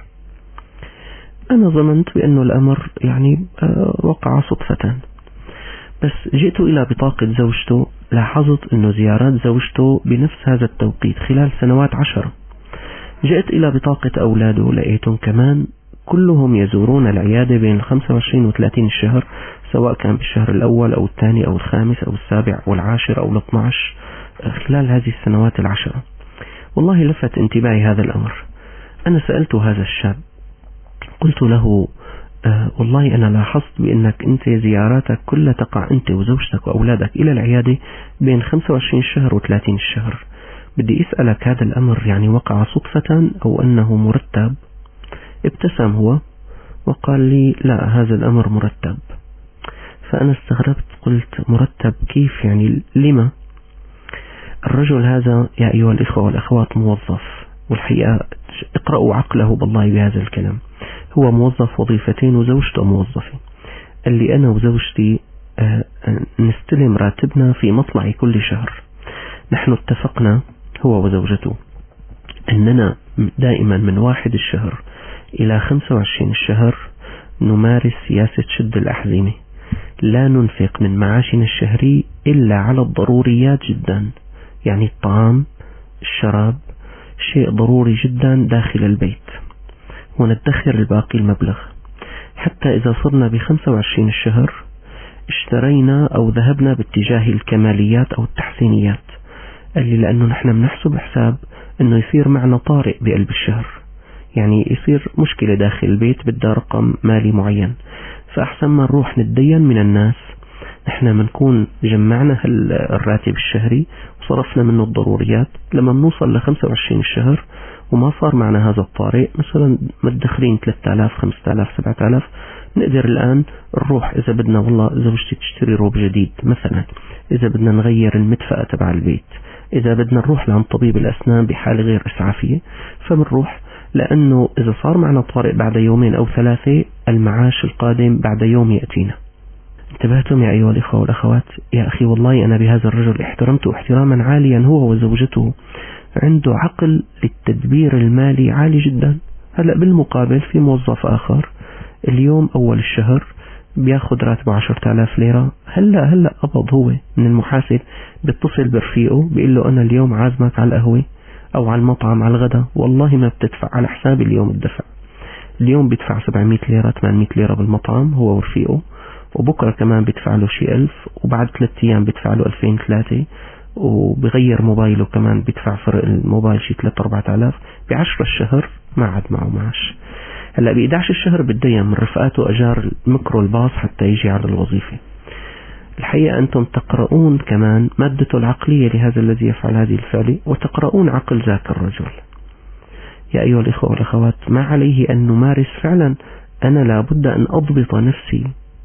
أنا ظننت بأنه الأمر يعني وقع صدفة، بس جئت إلى بطاقة زوجته، لاحظت أنه زيارات زوجته بنفس هذا التوقيت خلال سنوات 10. جئت إلى بطاقة أولاده، لقيتهم كمان كلهم يزورون العيادة بين 25 و 30 الشهر، سواء كان بالشهر الأول أو الثاني أو الخامس أو السابع أو العاشر أو 12 خلال هذه السنوات 10. والله لفت انتباهي هذا الأمر. أنا سألت هذا الشاب، قلت له والله أنا لاحظت بأنك أنت زياراتك كلها تقع أنت وزوجتك وأولادك إلى العيادة بين 25 شهر و 30 الشهر. بدي أسألك هذا الأمر يعني وقع صدفة أو أنه مرتب؟ ابتسم هو وقال لي لا، هذا الأمر مرتب. فأنا استغربت، قلت مرتب كيف يعني؟ لما؟ الرجل هذا يا أيها الإخوة والأخوات موظف، والحقيقة اقرأوا عقله بالله بهذا الكلام. هو موظف وظيفتين وزوجته موظفة. قال لي أنا وزوجتي نستلم راتبنا في مطلع كل شهر. نحن اتفقنا هو وزوجته أننا دائما من 1 الشهر إلى 25 الشهر نمارس سياسة شد الأحزمة، لا ننفق من معاشنا الشهري إلا على الضروريات جدا، يعني الطعام الشراب شيء ضروري جدا داخل البيت، وندخر الباقي المبلغ. حتى إذا صرنا ب25 الشهر اشترينا أو ذهبنا باتجاه الكماليات أو التحسينيات. قال لي لأنه نحن بنحسب حساب أنه يصير معنا طارئ بقلب الشهر، يعني يصير مشكلة داخل البيت بدها رقم مالي معين، فأحسن ما نروح نتدين من الناس، نحن منكون جمعنا الراتب الشهري وصرفنا منه الضروريات. لما بنوصل ل25 الشهر وما صار معنا هذا الطارئ، مثلا مدخرين 3000 5000 7000، نقدر الآن نروح إذا بدنا والله زوجتي تشتري روب جديد مثلا، إذا بدنا نغير المدفأة تبع البيت، إذا بدنا نروح لعند طبيب الأسنان بحالة غير إسعافية فبنروح، لأنه إذا صار معنا طارئ بعد يومين أو 3 المعاش القادم بعد يوم يأتينا. انتبهتم يا أيها الإخوة والأخوات؟ يا أخي والله أنا بهذا الرجل احترمته احتراما عاليا، هو وزوجته عنده عقل للتدبير المالي عالي جدا. هلأ بالمقابل في موظف آخر اليوم أول الشهر بياخد راتبه 10,000 ليرة، هلأ قبض هو من المحاسب، بيتصل برفيقه بيقول له أنا اليوم عازمك على القهوة أو على المطعم على الغداء، والله ما بتدفع على حساب اليوم الدفع. اليوم بيدفع 700 ليرة 800 ليرة بالمطعم هو ورفيقه، وبكرة كمان بيدفع له شيء 1000، وبعد 3 أيام بيدفع له 2003، وبغير موبايله كمان بيدفع فرق الموبايل شيء 3-4,000. ب10 الشهر ما عاد معه معاش. هلا ب11 الشهر بتدين من رفقاته أجار الميكرو الباص حتى يجي على الوظيفة. الحقيقة أنتم تقرؤون كمان مادته العقلية لهذا الذي يفعل هذه الفعل، وتقرؤون عقل ذاك الرجل. يا أيها الإخوة والأخوات، ما عليه أن نمارس فعلا. أنا لابد أن أضبط نفسي،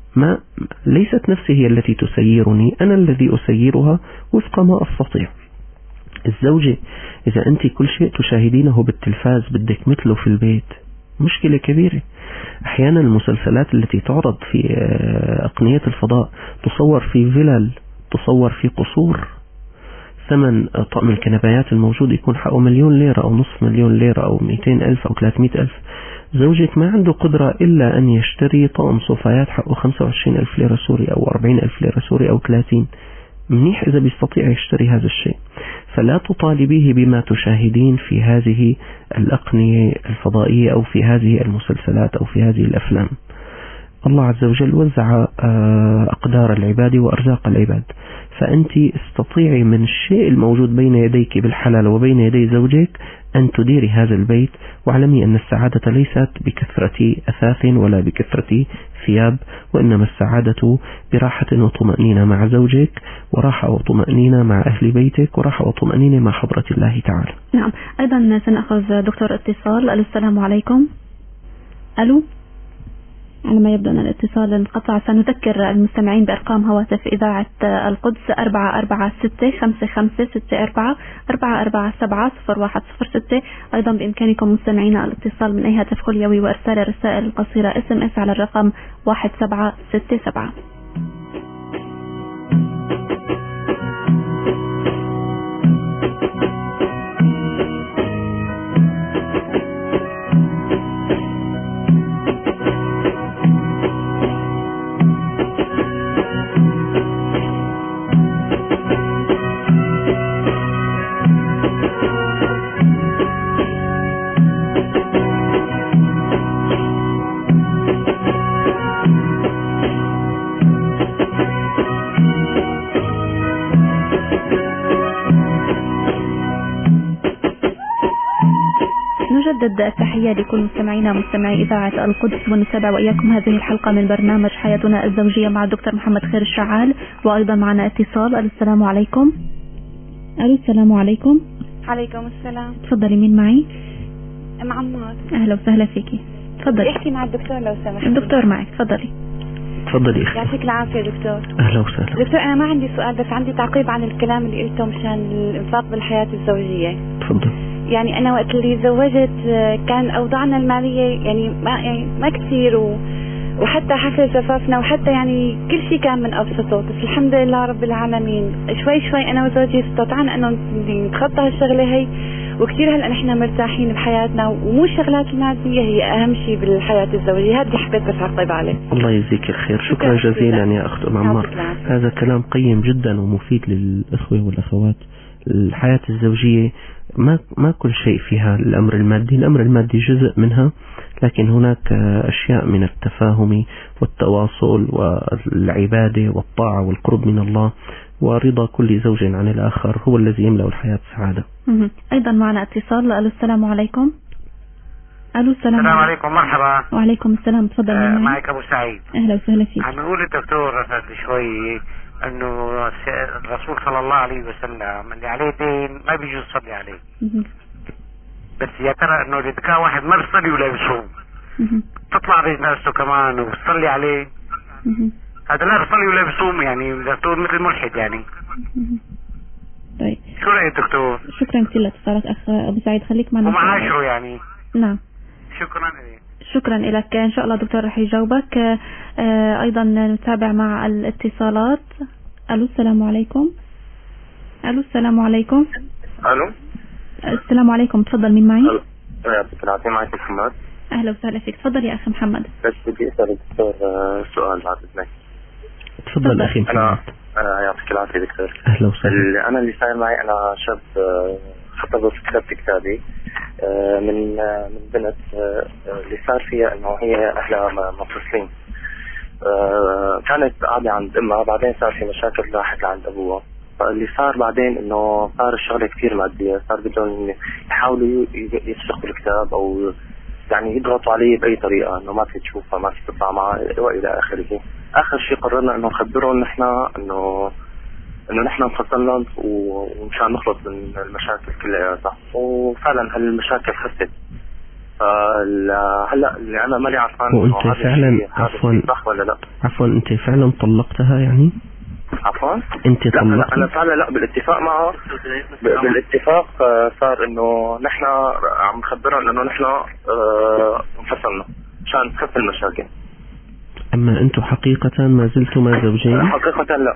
ليست نفسي هي التي تسيرني، أنا الذي أسيرها وفق ما أستطيع. الزوجة إذا أنت كل شيء تشاهدينه بالتلفاز بدك مثله في البيت مشكلة كبيرة. أحيانا المسلسلات التي تعرض في أقنية الفضاء تصور في فيلل، تصور في قصور، ثمن طقم الكنبايات الموجود يكون حقه 1,000,000 ليرة أو نصف مليون ليرة أو 200,000 أو 300,000. زوجك ما عنده قدرة إلا أن يشتري طقم صوفايات حقه 25,000 ليرة سوري أو 40,000 ليرة سوري أو 30. منيح إذا بيستطيع يشتري هذا الشيء. فلا تطالبيه بما تشاهدين في هذه الأقنية الفضائية أو في هذه المسلسلات أو في هذه الأفلام. الله عز وجل وزع أقدار العباد وأرزاق العباد، فأنت استطيعي من الشيء الموجود بين يديك بالحلال وبين يدي زوجك أن تديري هذا البيت. واعلمي أن السعادة ليست بكثرة أثاث ولا بكثرة ثياب، وإنما السعادة براحة وطمأنينة مع زوجك، وراحة وطمأنينة مع أهل بيتك، وراحة وطمأنينة مع حضرة الله تعالى. نعم. أيضا سنأخذ دكتور اتصال. السلام عليكم. ألو. على ما يبدو أن الاتصال انقطع. سنذكر المستمعين بأرقام هواتف إذاعة القدس 446-5564 447-0106. أيضا بإمكانكم مستمعينا الاتصال من أي هاتف خليوي وإرسال الرسائل القصيرة SMS على الرقم 1767. نجدد التحية لكل مستمعينا مستمعي إذاعة القدس، ونتابع وإياكم هذه الحلقة من برنامج حياتنا الزوجية مع الدكتور محمد خير الشعال. وأيضا معنا اتصال. السلام عليكم. السلام عليكم. عليكم السلام. تفضلي، مين معي؟ عمار. أهلا وسهلا فيكي. تفضلي. احكي مع الدكتور لو سمحت. الدكتور معك، تفضلي. تفضلي اختي. يعطيك العافية دكتور. اهلا وسهلا. دكتور انا ما عندي سؤال، بس عندي تعقيب عن الكلام اللي قلته مشان الانفاق بالحياة الزوجية. تفضل. يعني انا وقت اللي تزوجت كان اوضاعنا المالية يعني ما كثير، وحتى حفل زفافنا وحتى يعني كل شيء كان من ابسطه، بس الحمد لله رب العالمين شوي شوي انا وزوجي استطعنا انه نتخطى هالشغلة هي، وكثير هلا نحن مرتاحين بحياتنا، ومو الشغلات المادية هي اهم شيء بالحياة الزوجية. هذا اللي حبيت بس اعقب عليه. الله يجزيك الخير. شكرا جزيلا يا اخت ام عمار. هذا كلام قيم جدا ومفيد للاخوة والاخوات. الحياة الزوجية ما كل شيء فيها الامر المادي، الامر المادي جزء منها، لكن هناك اشياء من التفاهم والتواصل والعبادة والطاعة والقرب من الله ورضا كل زوج عن الآخر هو الذي يملأ الحياة سعادة. أيضا معنا اتصال. السلام عليكم. السلام عليكم. مرحبا. وعليكم السلام. تفضل. معك أبو سعيد. أهلا وسهلا فيك. عم نقول الدكتور قبل شوي أنه الرسول صلى الله عليه وسلم اللي عليه دين ما بيجوز يصلي عليه. بس يا ترى أنه إذا كان واحد ما بيصلي ولا بيصوم تطلع بنفسه كمان وبتصلي عليه، هذا لا بيصلي ولا بيصوم، يعني بدك تقول مثل ملحد يعني. طيب شو رأيك دكتور؟ شكرا كثير لاتصالك أخ أبو سعيد. خليك معنا ومعاشره يعني. نعم شكرا لك. شكرا لك. إن شاء الله دكتور رح يجاوبك. أيضا نتابع مع الاتصالات. السلام عليكم. السلام عليكم. السلام عليكم. تفضل، مين معي؟ يعطيك العافية. معك محمد. أهلا وسهلا فيك. تفضل يا أخي محمد. بس بدي أسأل الدكتور سؤال بعد إذنك. تفضل أخي محمد. أنا يعطيك العافية دكتور. أهلا وسهلا. أنا اللي صاير معي، أنا شاب خطبت كتبت كتابي من بنت اللي صار فيها إنه هي أهلها منفصلين. كانت قاعدة عند أمها، بعدين صار في مشاكل راحت لعند أبوها. فاللي صار بعدين إنه صار الشغلة كثير مادية، صار بدهم يحاولوا يسرقوا الكتاب أو يعني يضغطوا عليه بأي طريقة إنه ما في تشوفها، ما في تطلع معه وإلى آخره. آخر شيء قررنا إنه نخبرهم نحن إنه نحن انفصلنا ومشان نخلص من المشاكل كلها، صح. وفعلا هالمشاكل خفت. هلا اللي أنا مالي عارفان وأنت فعلا صح ولا لا. عفوا أنت فعلا طلقتها يعني؟ عفوا أنت طلقتها؟ أنا فعلا لا، بالاتفاق معه بالاتفاق صار إنه نحن عم نخبرهم إنه نحن انفصلنا مشان تخف المشاكل. أما أنتم حقيقة ما زلتما زوجين؟ حقيقة لا.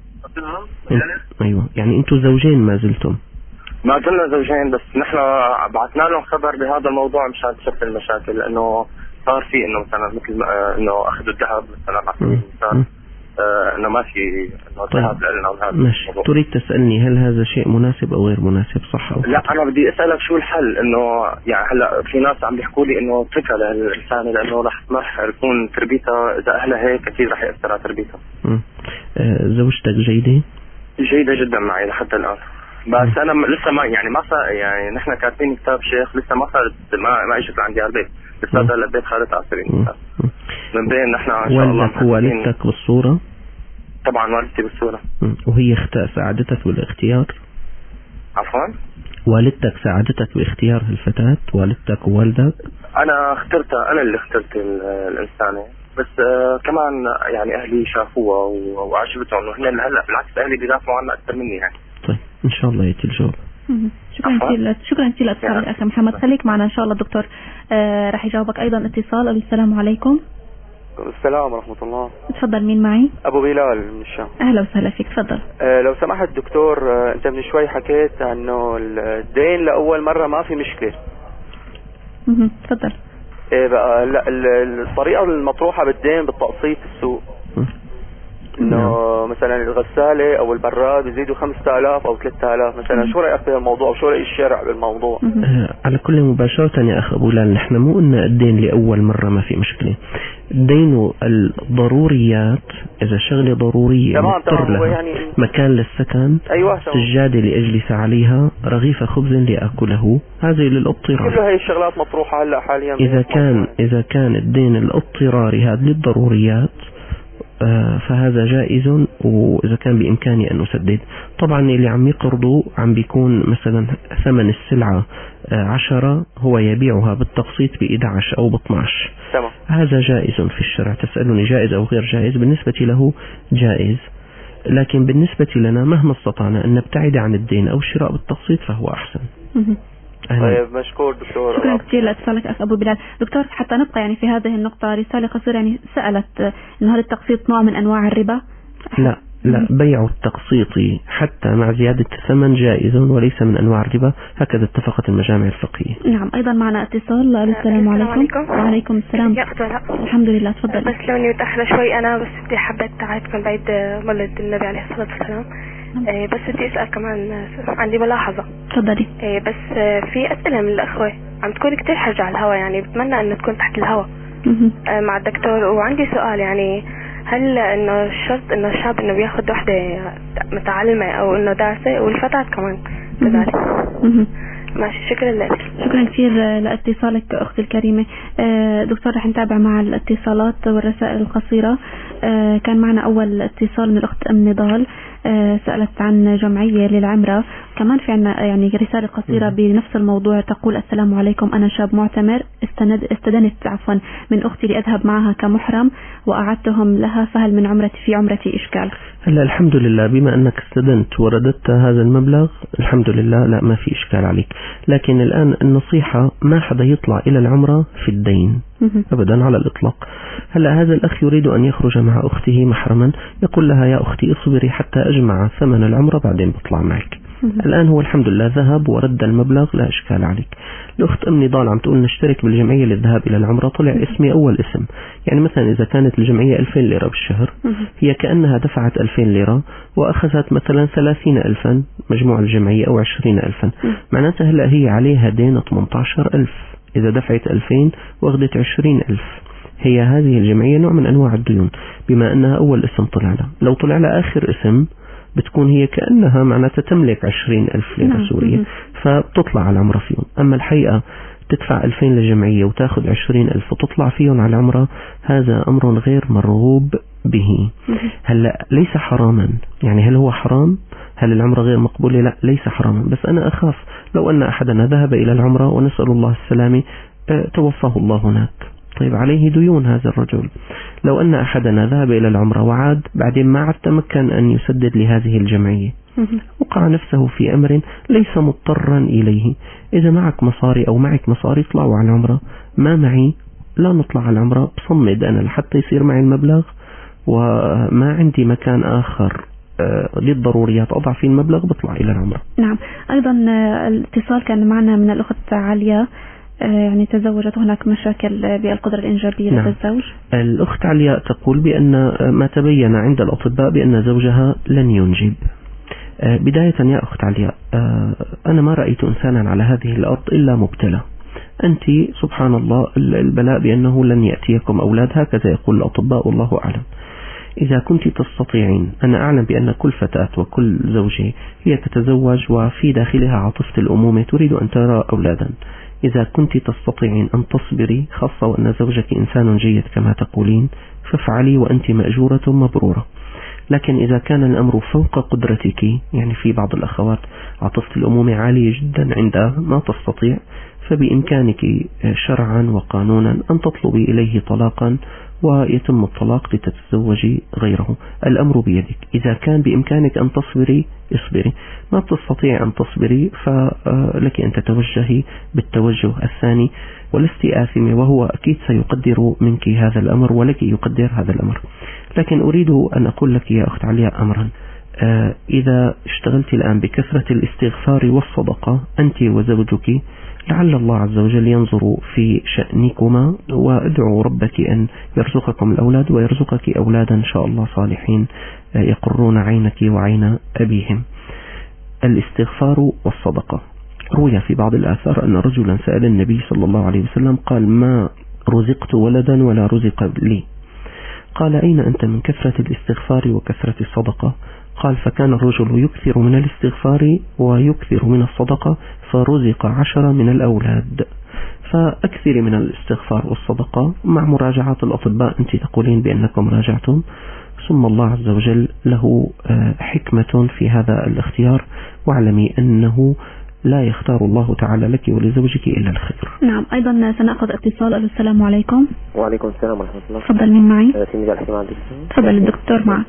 أيوة، يعني أنتم زوجين ما زلتم؟ ما زلنا زوجين، بس نحن بعثنا لهم خبر بهذا الموضوع مشان تخف المشاكل، لأنه صار في إنه مثلا مثل إنه أخذوا الذهب مثلا على سبيل المثال، إنه ما في إنه الذهب لنا وهذا. ماشي. تريد تسألني هل هذا شيء مناسب أو غير مناسب، صح أو لا؟ أنا بدي أسألك شو الحل. إنه يعني هلا في ناس عم بيحكوا لي إنه اتركها للإنسان لأنه رح يكون تربيتها إذا أهلها هيك أكيد رح يأثر على تربيتها. زوجتك جيدة؟ جيدة جدا معي لحتى الآن، بس أنا لسه ما يعني ما صار يعني نحن كاتبين كتاب شيخ لسه ما صارت ما اجت عندي على البيت، لسه هذا البيت خالد عصرين من بين نحن ان شاء الله. والدك ووالدتك بالصورة؟ طبعا والدتي بالصورة. وهي ساعدتك بالاختيار؟ عفوا؟ والدتك ساعدتك باختيار الفتاة، والدتك ووالدك؟ انا اخترتها، انا اللي اخترت الانسانة، بس كمان يعني اهلي شافوها وعجبتهم، وهن هلا بالعكس اهلي بيدافعوا عنها اكثر مني يعني. طيب ان شاء الله يأتي الجواب. شكرا كثير لاتصالك اخي محمد. خليك معنا ان شاء الله الدكتور راح يجاوبك. ايضا اتصال. السلام عليكم. السلام ورحمة الله. تفضل، مين معي؟ ابو بلال من الشام. اهلا وسهلا فيك. تفضل. لو سمحت دكتور، انت من شوي حكيت انه الدين لاول مرة ما في مشكلة. تفضل. ايه بقى الطريقة المطروحة بالدين بالتقسيط السوق، انه مثلا الغسالة او البراد بيزيدوا 5000 او 3000 مثلا. شو رأيك بهالموضوع وشو رأي الشارع بالموضوع؟ على كل مباشرة يا اخ ابو بلال، نحن مو قلنا الدين لاول مرة ما في مشكلة. دين الضروريات إذا شغلة ضرورية مضطر لها يعني مكان للسكن، سجادة لأجلس عليها، رغيف خبز لأكله، هذه للاضطرار. كل هاي الشغلات مطروحة هلا حاليا. إذا كان الدين الاضطراري هذا للضروريات فهذا جائز، وإذا كان بإمكاني أن أسدد. طبعا اللي عم يقرضوا عم بيكون مثلا ثمن السلعة 10 هو يبيعها بالتقسيط ب11 أو ب12. هذا جائز في الشرع. تسألني جائز أو غير جائز؟ بالنسبة له جائز، لكن بالنسبة لنا مهما استطعنا أن نبتعد عن الدين أو الشراء بالتقسيط فهو أحسن. طيب مشكور دكتور. شكرا كثير لاتصالك أخ أبو بلال. دكتور حتى نبقى يعني في هذه النقطة، رسالة قصيرة يعني سألت إنه هل التقسيط نوع من أنواع الربا؟ لا، بيع التقسيط حتى مع زيادة الثمن جائز وليس من أنواع الربا، هكذا اتفقت المجامع الفقهية. نعم. أيضا معنا اتصال. السلام عليكم. وعليكم السلام. الحمد لله. تفضل. بس لوني متأخرة شوي أنا، بس بدي حبيت أعيدكم بعيد مولد النبي عليه الصلاة والسلام. بس بدي أسأل كمان، عندي ملاحظة. تفضلي. بس في أسئلة من الأخوة عم تكون كتير حرجة على الهواء، يعني بتمنى أن تكون تحت الهواء مع الدكتور. وعندي سؤال، يعني هل انه الشرط انه الشاب انه بياخد وحدة متعلمة او انه دارسة، والفتاة كمان كذلك؟ ماشي. شكرا لك. شكرا كثير لاتصالك أختي الكريمة. دكتور رح نتابع مع الاتصالات والرسائل القصيرة. كان معنا أول اتصال من الأخت أم نضال، سألت عن جمعية للعمرة. كمان في عنا يعني رسالة قصيرة بنفس الموضوع، تقول: السلام عليكم، أنا شاب معتمر، استدنت من أختي لأذهب معها كمحرم وأعدتهم لها، فهل من عمرتي إشكال؟ هلا الحمد لله، بما أنك استدنت ورددت هذا المبلغ الحمد لله، لا ما في إشكال عليك. لكن الآن النصيحة ما حدا يطلع إلى العمرة في الدين أبدا على الإطلاق. هلا هذا الأخ يريد أن يخرج مع أخته محرما، يقول لها: يا أختي اصبري حتى أجمع ثمن العمرة بعدين بطلع معك. الآن هو الحمد لله ذهب ورد المبلغ، لا إشكال عليك. الأخت أم نضال عم تقول نشترك بالجمعية للذهاب إلى العمرة، طلع اسمي أول اسم. يعني مثلا إذا كانت الجمعية 2000 ليرة بالشهر، هي كأنها دفعت 2000 ليرة وأخذت مثلا 30,000 مجموع الجمعية أو 20,000، معناتها هلا هي عليها دين 18,000 إذا دفعت 2000 واخذت 20,000. هي هذه الجمعية نوع من أنواع الديون، بما أنها أول اسم طلع لها. لو طلع لها آخر اسم بتكون هي كأنها معناتها تملك 20,000 ليرة سورية، فبتطلع على العمرة فيهم. أما الحقيقة تدفع 2000 للجمعية وتاخذ 20,000 وتطلع فيهم على العمرة، هذا أمر غير مرغوب به. هلا ليس حراما، يعني هل هو حرام؟ هل العمرة غير مقبولة؟ لا، ليس حراما، بس أنا أخاف لو أن أحدنا ذهب إلى العمرة ونسأل الله السلامة توفاه الله هناك، طيب عليه ديون هذا الرجل. لو أن أحدنا ذهب إلى العمرة وعاد بعدين ما عاد تمكن أن يسدد لهذه الجمعية، وقع نفسه في أمر ليس مضطرا إليه. إذا معك مصاري أو معك مصاري اطلعوا على العمرة، ما معي لا نطلع على العمرة، بصمد أنا لحتى يصير معي المبلغ وما عندي مكان آخر للضروريات أضع فيه المبلغ بطلع إلى العمرة. نعم. أيضا الاتصال كان معنا من الأخت عليا، يعني تزوجت هناك مشاكل بالقدرة الإنجابية لدى الزوج. الأخت عليا تقول بأن ما تبين عند الأطباء بأن زوجها لن ينجب. بداية يا أخت عليا، أنا ما رأيت إنسانا على هذه الأرض إلا مبتلى. أنت سبحان الله البلاء بأنه لن يأتيكم أولاد، هكذا يقول الأطباء والله أعلم. إذا كنت تستطيعين، أنا أعلم بأن كل فتاة وكل زوجة هي تتزوج وفي داخلها عاطفة الأمومة تريد أن ترى أولادا. إذا كنت تستطيعين أن تصبري، خاصة وأن زوجك إنسان جيد كما تقولين، فافعلي وأنت مأجورة مبرورة. لكن إذا كان الأمر فوق قدرتك، يعني في بعض الأخوات عاطفة الأمومة عالية جدا عندها ما تستطيع، فبإمكانك شرعا وقانونا أن تطلبي إليه طلاقا ويتم الطلاق لتتزوجي غيره. الأمر بيدك. إذا كان بإمكانك أن تصبري اصبري، ما تستطيع أن تصبري فلك أن تتوجهي بالتوجه الثاني، ولست آثمة، وهو أكيد سيقدر منك هذا الأمر ولك يقدر هذا الأمر. لكن أريد أن أقول لك يا أخت عليا أمرا، إذا اشتغلت الآن بكثرة الاستغفار والصدقة أنت وزوجك، لعل الله عز وجل ينظر في شأنكما، وادعوا ربك أن يرزقكم الأولاد ويرزقك أولادا إن شاء الله صالحين يقرون عينك وعين أبيهم. الاستغفار والصدقة. روي في بعض الآثار أن رجلا سأل النبي صلى الله عليه وسلم قال: ما رزقت ولدا ولا رزق لي. قال أين أنت من كثرة الاستغفار وكثرة الصدقة؟ قال فكان الرجل يكثر من الاستغفار ويكثر من الصدقة فرزق 10 من الأولاد. فأكثر من الاستغفار والصدقة مع مراجعة الأطباء. أنت تقولين بأنكم راجعتم، ثم الله عز وجل له حكمة في هذا الاختيار، واعلمي أنه لا يختار الله تعالى لك ولزوجك إلا الخير. نعم. أيضا سنأخذ اتصال. السلام عليكم. وعليكم السلام ورحمة الله. تفضل، من معي؟ في مجال الحكي مع الدكتور. تفضل الدكتور معك.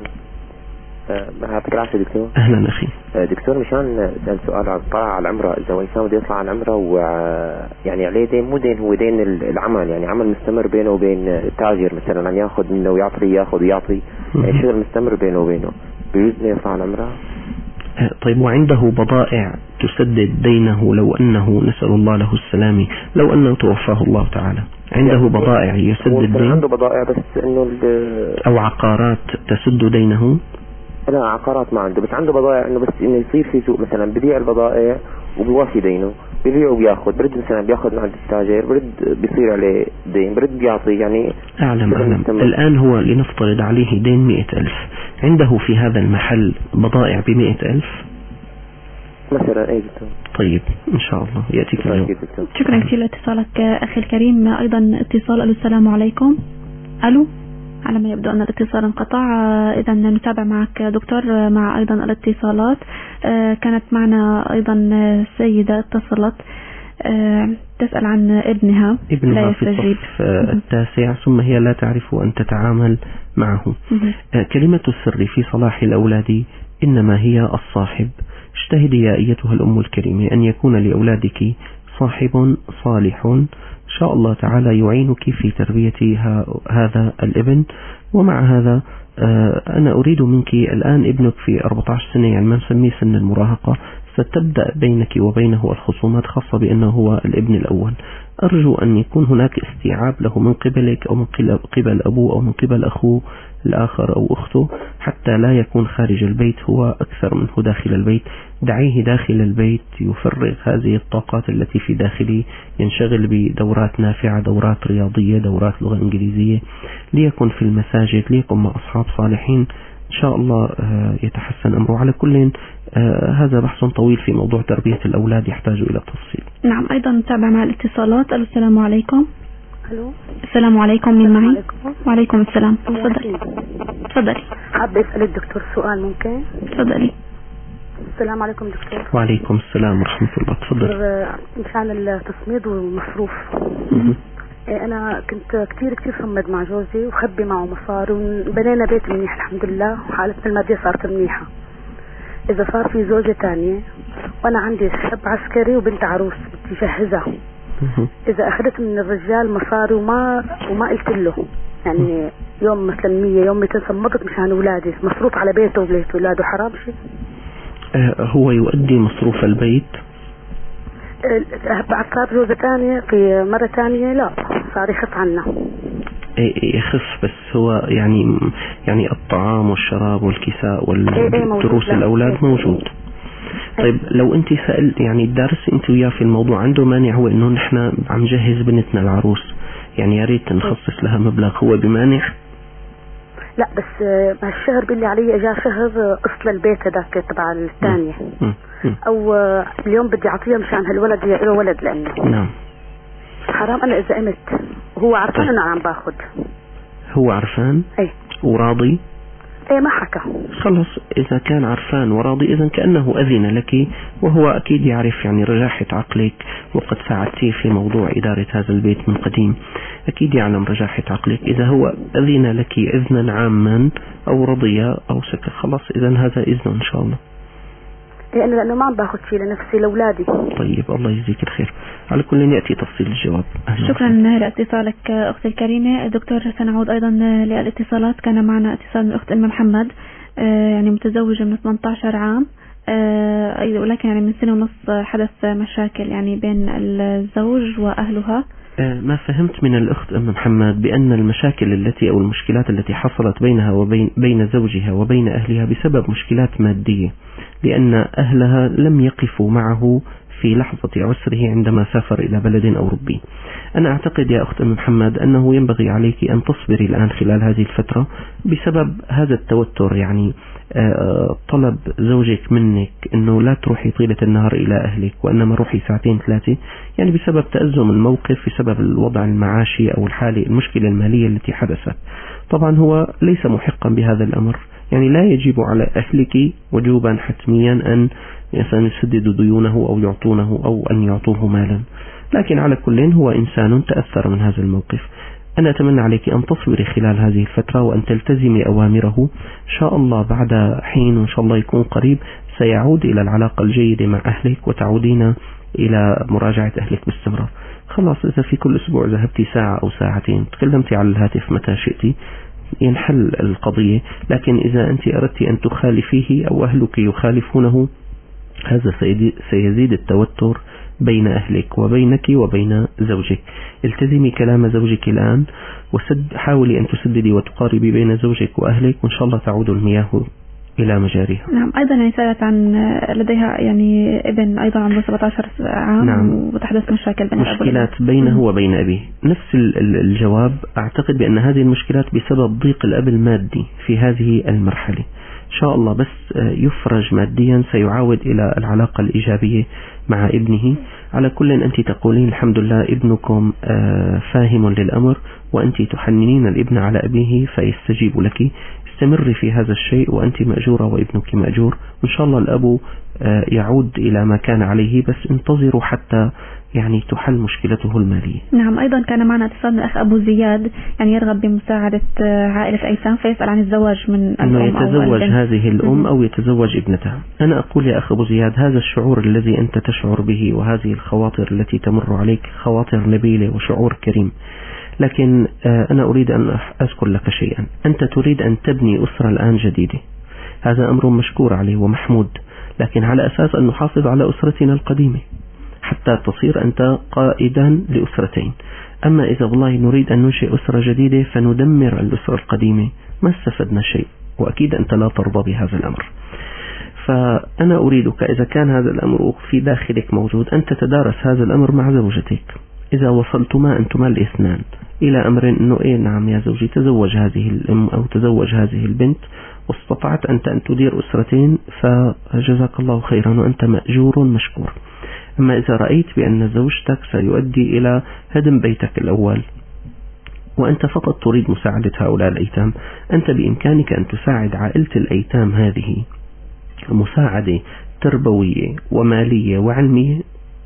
يعطيك العافية دكتور. أهلا أخي. دكتور مشان أسأل سؤال طلع على العمرة، إذا إنسان بده يطلع على العمرة ويعني عليه دين، مو دين، هو دين العمل، يعني عمل مستمر بينه وبين التاجر مثلا، يعني ياخذ منه ويعطي، ياخذ ويعطي، يعني شغل مستمر بينه وبينه، بيجوز إنه يطلع على العمرة؟ طيب، وعنده بضائع تسدد دينه لو أنه، نسأل الله له السلامة، لو أنه توفاه الله تعالى، عنده بضائع يسدد دين؟ عنده بضائع بس إنه أو عقارات تسد دينه؟ لا، عقارات ما عنده، بس عنده بضائع، إنه بس إنه يصير في سوق مثلا ببيع البضائع وبيوفي دينه، بيبيع وبياخذ، برد مثلا بياخذ من عند التاجر، برد بيصير عليه دين، برد بيعطي، يعني أعلم. الآن هو لنفترض عليه دين 100,000، عنده في هذا المحل بضائع ب100,000 مثلا. أي طيب، إن شاء الله يأتيك اليوم. شكرا كثير لاتصالك أخي الكريم. أيضا اتصال. السلام عليكم. ألو. على ما يبدو أن الاتصال انقطع. إذا نتابع معك دكتور مع أيضا الاتصالات. كانت معنا أيضا سيدة اتصلت تسأل عن ابنها لا يستجيب في التاسع، ثم هي لا تعرف أن تتعامل معه. كلمة السر في صلاح الأولاد إنما هي الصاحب. اجتهدي يا أيتها الأم الكريمة أن يكون لأولادك صاحب صالح، إن شاء الله تعالى يعينك في تربية هذا الابن. ومع هذا أنا أريد منك الآن، ابنك في 14 سنة، يعني ما نسميه سن المراهقة، ستبدأ بينك وبينه الخصومات، خاصة بأنه هو الابن الأول. أرجو أن يكون هناك استيعاب له من قبلك أو من قبل أبوه أو من قبل أخوه الآخر أو أخته، حتى لا يكون خارج البيت هو أكثر منه داخل البيت. دعيه داخل البيت يفرغ هذه الطاقات التي في داخله، ينشغل بدورات نافعة، دورات رياضية، دورات لغة إنجليزية، ليكن في المساجد، ليكن مع أصحاب صالحين، إن شاء الله يتحسن أمره. على كل هذا بحث طويل في موضوع تربية الأولاد يحتاج إلى تفصيل. نعم. أيضا نتابع مع الاتصالات. السلام عليكم. الو. السلام عليكم. من معي؟ وعليكم السلام. تفضلي. حابة أسأل الدكتور سؤال ممكن؟ تفضلي. السلام عليكم دكتور. وعليكم السلام ورحمة الله. تفضل. مشان التصميد والمصروف. أنا كنت كتير صمد مع جوزي وخبي معه مصاري، وبنينا بيت منيح الحمد لله، وحالتنا المادية صارت منيحة. إذا صار في زوجة تانية وأنا عندي شاب عسكري وبنت عروس بدي جهزها، إذا أخذت من الرجال مصاري وما قلت له، يعني يوم مثلا 100 يوم 200 صمدت مشان أولادي، مصروف على بيته وبيت أولاده، حرام شيء؟ هو يؤدي مصروف البيت. بعد صار زوجة تانية في مرة تانية لا صار يخف عنا. يخف، بس هو يعني الطعام والشراب والكساء والدروس الأولاد موجود. طيب، لو أنت سألت يعني درس أنت وياه في الموضوع، عنده مانع هو إنه نحن عم نجهز بنتنا العروس، يعني يا ريت نخصص لها مبلغ، هو بمانع؟ لا، بس هالشهر باللي علي اجا شهر قسط للبيت هذاك تبع الثانية، او اليوم بدي اعطيها مشان هالولد له ولد، لانه نعم حرام انا اذا قمت وهو عارفان انه عم باخذ. هو عارفان؟ اي. وراضي؟ ايه، ما حكى. خلص، اذا كان عرفان وراضي اذا كأنه اذن لك، وهو اكيد يعرف يعني رجاحة عقلك، وقد ساعدتيه في موضوع ادارة هذا البيت من قديم، اكيد يعلم رجاحة عقلك. اذا هو اذن لك اذنا عاما او رضي او سكت، خلاص اذا هذا اذنه ان شاء الله. يعني لانه ما عم باخذ شيء لنفسي لاولادي. طيب، الله يجزيك الخير. على كل يأتي تفصيل الجواب. شكرا لاتصالك أختي الكريمة. دكتور، سنعود أيضا للاتصالات. كان معنا اتصال من الأخت أم محمد، يعني متزوجة من 18 عام، ولكن يعني من سنة ونص حدث مشاكل يعني بين الزوج وأهلها. ما فهمت من الأخت أم محمد بأن المشاكل التي أو المشكلات التي حصلت بينها وبين زوجها وبين أهلها بسبب مشكلات مادية، لأن أهلها لم يقفوا معه في لحظة عسره عندما سافر إلى بلد أوروبي. أنا أعتقد يا أخت محمد أنه ينبغي عليك أن تصبري الآن خلال هذه الفترة بسبب هذا التوتر، يعني طلب زوجك منك أنه لا تروحي طيلة النهار إلى أهلك وإنما روحي ساعتين ثلاثة، يعني بسبب تأزم الموقف، بسبب الوضع المعاشي أو الحالي المشكلة المالية التي حدثت. طبعا هو ليس محقا بهذا الأمر، يعني لا يجب على أهلك وجوبا حتميا أن يسددوا ديونه أو يعطونه أو أن يعطوه مالا، لكن على كل هو إنسان تأثر من هذا الموقف. أنا أتمنى عليك أن تصبري خلال هذه الفترة وأن تلتزمي أوامره. إن شاء الله بعد حين وإن شاء الله يكون قريب سيعود إلى العلاقة الجيدة مع أهلك وتعودين إلى مراجعة أهلك باستمرار. خلاص إذا في كل أسبوع ذهبتي ساعة أو ساعتين تكلمتي على الهاتف متى شئتي ينحل القضية، لكن إذا أنت أردت أن تخالفيه أو أهلك يخالفونه هذا سيزيد التوتر بين أهلك وبينك وبين زوجك. التزمي كلام زوجك الآن حاولي أن تسددي وتقاربي بين زوجك وأهلك وإن شاء الله تعود المياه إلى مجاريها. نعم. أيضا يعني سألت عن لديها يعني ابن أيضا عمره 17 عام. نعم. وتحدث مشاكل بين مشكلات بينه وبين أبيه. نفس الجواب. أعتقد بأن هذه المشكلات بسبب ضيق الأب المادي في هذه المرحلة. إن شاء الله بس يفرج ماديا سيعود إلى العلاقة الإيجابية مع ابنه. على كل أنت تقولين الحمد لله ابنكم فاهم للأمر وأنت تحننين الابن على أبيه فيستجيب لك. استمري في هذا الشيء وأنت مأجورة وابنك مأجور، وإن شاء الله الأب يعود إلى ما كان عليه، بس انتظروا حتى يعني تحل مشكلته المالية. نعم. أيضا كان معنا اتصال من الأخ أبو زياد، يعني يرغب بمساعدة عائلة أيتام فيسأل عن الزواج من أنه يتزوج هذه الأم أو يتزوج ابنتها. أنا أقول يا أخ أبو زياد هذا الشعور الذي أنت تشعر به وهذه الخواطر التي تمر عليك خواطر نبيلة وشعور كريم، لكن أنا أريد أن أذكر لك شيئا. أنت تريد أن تبني أسرة الآن جديدة، هذا أمر مشكور عليه ومحمود، لكن على أساس أن نحافظ على أسرتنا القديمة حتى تصير أنت قائدا لأسرتين. أما إذا والله نريد أن ننشئ أسرة جديدة فندمر الأسرة القديمة ما استفدنا شيء، وأكيد أنت لا ترضى بهذا الأمر. فأنا أريدك إذا كان هذا الأمر في داخلك موجود أن تتدارس هذا الأمر مع زوجتك. إذا وصلتما أنتما الاثنان إلى أمر أنه إيه نعم يا زوجي تزوج هذه الأم أو تزوج هذه البنت واستطعت أنت أن تدير أسرتين فجزاك الله خيرا وأنت مأجور مشكور. أما إذا رأيت بأن زوجتك سيؤدي إلى هدم بيتك الأول وأنت فقط تريد مساعدة هؤلاء الأيتام، أنت بإمكانك أن تساعد عائلة الأيتام هذه مساعدة تربوية ومالية وعلمية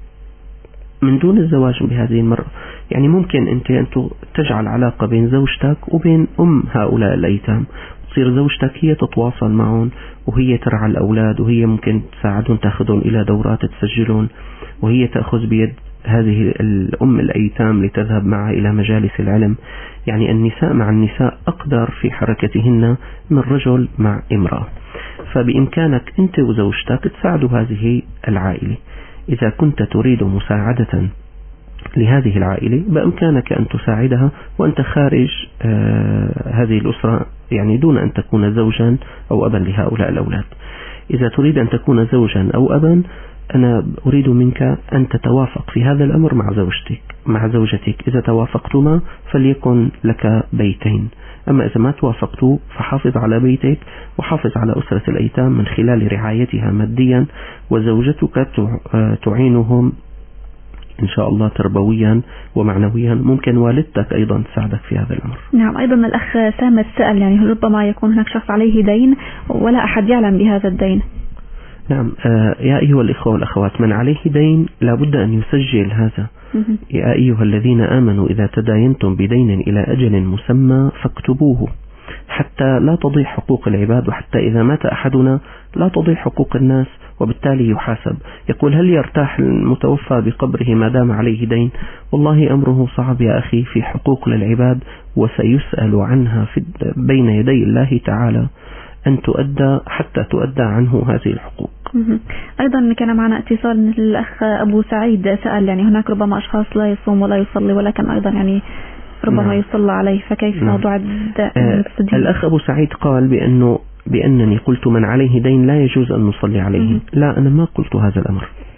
من دون الزواج بهذه المرة. يعني ممكن أنت تجعل علاقة بين زوجتك وبين أم هؤلاء الأيتام، تصير زوجتك هي تتواصل معهم وهي ترعى الأولاد وهي ممكن تساعدهم تأخذهم إلى دورات تسجلون، وهي تأخذ بيد هذه الأم الأيتام لتذهب معها إلى مجالس العلم. يعني النساء مع النساء أقدر في حركتهن من رجل مع امرأة، فبإمكانك أنت وزوجتك تساعدوا هذه العائلة. إذا كنت تريد مساعدة لهذه العائلة بإمكانك أن تساعدها وأنت خارج هذه الأسرة، يعني دون أن تكون زوجا أو أبا لهؤلاء الأولاد. إذا تريد أن تكون زوجا أو أبا أنا أريد منك أن تتوافق في هذا الأمر مع زوجتك. إذا توافقتما فليكن لك بيتين، أما إذا ما توافقتوا فحافظ على بيتك وحافظ على أسرة الأيتام من خلال رعايتها ماديا، وزوجتك تعينهم إن شاء الله تربويا ومعنويا. ممكن والدتك أيضا تساعدك في هذا الأمر. نعم. أيضا الأخ سامر سأل يعني ربما يكون هناك شخص عليه دين ولا أحد يعلم بهذا الدين. نعم. يا أيها الإخوة والأخوات من عليه دين لابد أن يسجل هذا. يا أيها الذين آمنوا إذا تداينتم بدين إلى أجل مسمى فاكتبوه حتى لا تضيع حقوق العباد، وحتى إذا مات أحدنا لا تضيع حقوق الناس وبالتالي يحاسب. يقول هل يرتاح المتوفى بقبره ما دام عليه دين؟ والله أمره صعب يا أخي، في حقوق للعباد وسيسأل عنها بين يدي الله تعالى أن تؤدى حتى تؤدى عنه هذه الحقوق. أيضا كان معنا اتصال من الأخ أبو سعيد سأل يعني هناك ربما أشخاص لا يصوم ولا يصلي ولكن أيضا يعني ربما يصلى عليه، فكيف موضوع الأخ أبو سعيد قال بأنني قلت من عليه دين لا يجوز أن نصلي عليه. لا، أنا ما قلت هذا الأمر.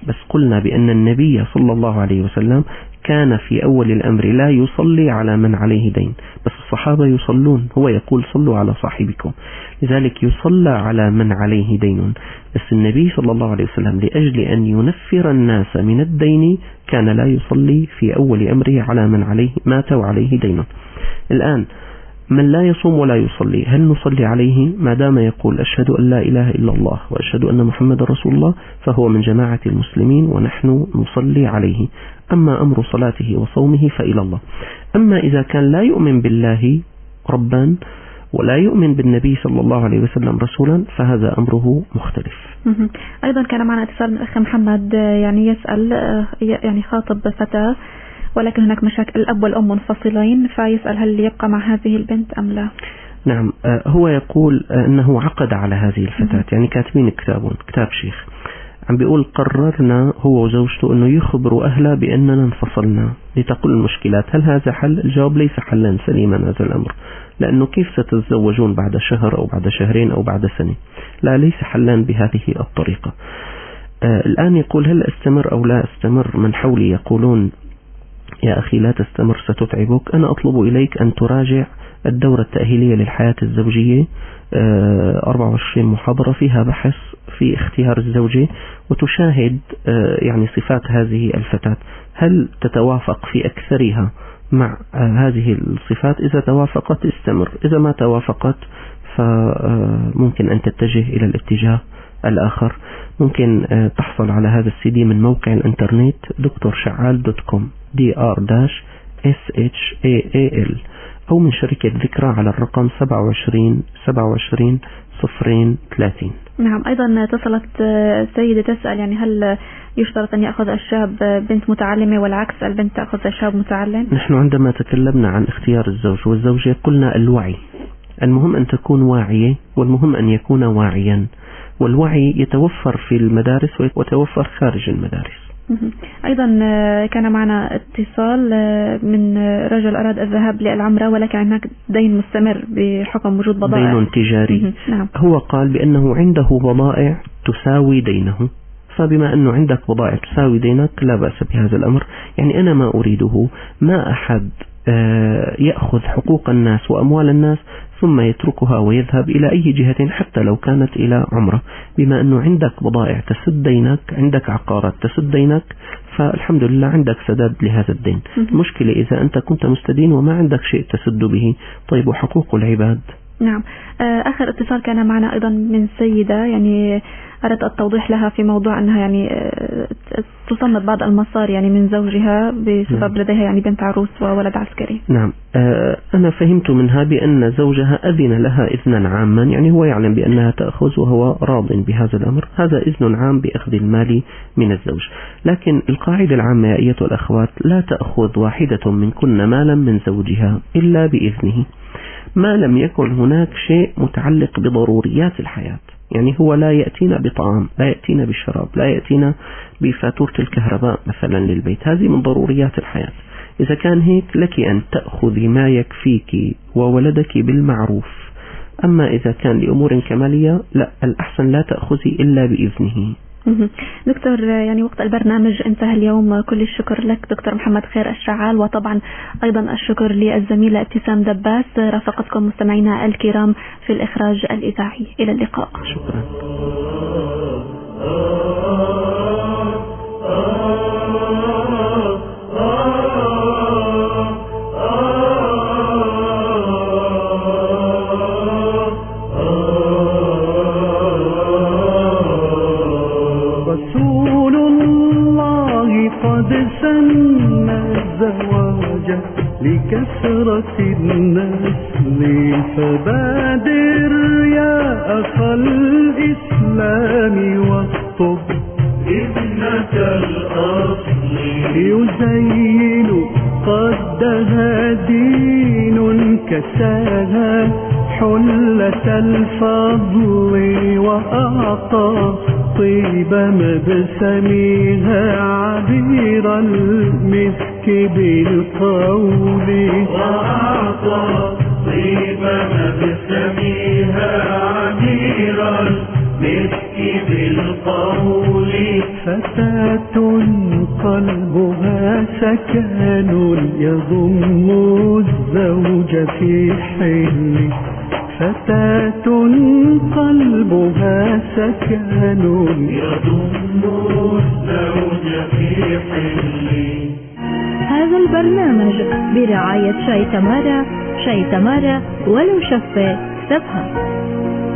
بس قلنا بأن النبي صلى الله عليه وسلم كان في أول الأمر لا يصلي على من عليه دين، بس الصحابة يصلون، هو يقول صلوا على صاحبكم، لذلك يصلى على من عليه دين. بس النبي صلى الله عليه وسلم لأجل أن ينفر الناس من الدين كان لا يصلي في أول أمره على من عليه مات وعليه دين. الآن من لا يصوم ولا يصلي هل نصلي عليه؟ ما دام يقول أشهد أن لا إله إلا الله وأشهد أن محمد رسول الله فهو من جماعة المسلمين ونحن نصلي عليه. أما أمر صلاته وصومه فإلى الله. أما إذا كان لا يؤمن بالله ربا ولا يؤمن بالنبي صلى الله عليه وسلم رسولا فهذا أمره مختلف. أيضا كان معنا اتصال من الأخ محمد يعني يسأل يعني خاطب فتاة ولكن هناك مشاكل، الأب والأم منفصلين، فيسأل هل يبقى مع هذه البنت أم لا؟ نعم، هو يقول أنه عقد على هذه الفتاة، يعني كاتبين كتاب شيخ عم بيقول قررنا هو وزوجته أنه يخبروا أهلها بأننا انفصلنا لتقل المشكلات. هل هذا حل؟ الجواب ليس حلا سليما هذا الأمر، لأنه كيف ستتزوجون بعد شهر أو بعد شهرين أو بعد سنة؟ لا، ليس حلا بهذه الطريقة. الآن يقول هل أستمر أو لا أستمر؟ من حولي يقولون يا أخي لا تستمر ستتعبك. أنا أطلب إليك أن تراجع الدورة التأهيلية للحياة الزوجية، 24 محاضرة فيها بحث في اختيار الزوجة، وتشاهد يعني صفات هذه الفتاة هل تتوافق في أكثرها مع هذه الصفات. إذا توافقت استمر، إذا ما توافقت فممكن أن تتجه إلى الاتجاه الآخر. ممكن تحصل على هذا السي من موقع الانترنت drsha'al.com DRSHAAL أو من شركة ذكرى على الرقم 27 27 030. نعم، أيضا اتصلت سيدة تسأل يعني هل يشترط أن يأخذ الشاب بنت متعلمة والعكس البنت تأخذ شاب متعلم؟ نحن عندما تكلمنا عن اختيار الزوج والزوجة قلنا الوعي، المهم أن تكون واعية والمهم أن يكون واعيا، والوعي يتوفر في المدارس ويتوفر خارج المدارس. أيضا كان معنا اتصال من رجل أراد الذهاب للعمرة ولكن هناك دين مستمر بحكم وجود بضائع، دين تجاري. نعم. هو قال بأنه عنده بضائع تساوي دينه، فبما أنه عندك بضائع تساوي دينك لا بأس بهذا الأمر. يعني أنا ما أريده ما أحد يأخذ حقوق الناس وأموال الناس ثم يتركها ويذهب إلى أي جهة حتى لو كانت إلى عمرة. بما أنه عندك بضائع تسد دينك، عندك عقارات تسد دينك، فالحمد لله عندك سداد لهذا الدين. المشكلة إذا أنت كنت مستدين وما عندك شيء تسد به. طيب وحقوق العباد؟ نعم. آخر اتصال كان معنا أيضا من سيدة يعني أردت التوضيح لها في موضوع أنها يعني تصمت بعض المصاري يعني من زوجها بسبب لديها يعني بنت عروس وولد عسكري. نعم، أنا فهمت منها بأن زوجها أذن لها إذنا عاما، يعني هو يعلم بأنها تأخذ وهو راض بهذا الأمر، هذا إذن عام بأخذ المال من الزوج. لكن القاعدة العامة يا أيها الأخوات لا تأخذ واحدة منكن مالا من زوجها إلا بإذنه، ما لم يكن هناك شيء متعلق بضروريات الحياة. يعني هو لا يأتينا بطعام، لا يأتينا بالشراب، لا يأتينا بفاتورة الكهرباء مثلا للبيت، هذه من ضروريات الحياة. إذا كان هيك لك أن تأخذي ما يكفيك وولدك بالمعروف. أما إذا كان لأمور كمالية لا، الأحسن لا تأخذي إلا بإذنه. دكتور يعني وقت البرنامج انتهى اليوم. كل الشكر لك دكتور محمد خير الشعال، وطبعا أيضا الشكر للزميلة ابتسام دباس رافقتكم مستمعينا الكرام في الإخراج الإذاعي. إلى اللقاء. شكرا. رسول الله قد سن الزواج لكثرة النسل، فبادر يا أخا الإسلام واخطب ابنة الأصل، يزين قدها دين كساها حلة الفضل، وأعطى طيب مبسمها عبير المسك بالقول، وأعطى طيب مبسمها عبير المسك بالقول فتاة قلبها سكن يضم الزوج في حل فتاة قلبها سكن يضم الزوج في حل. هذا البرنامج برعاية شاي تمارا، شاي تمارا ولو شفة تفهم.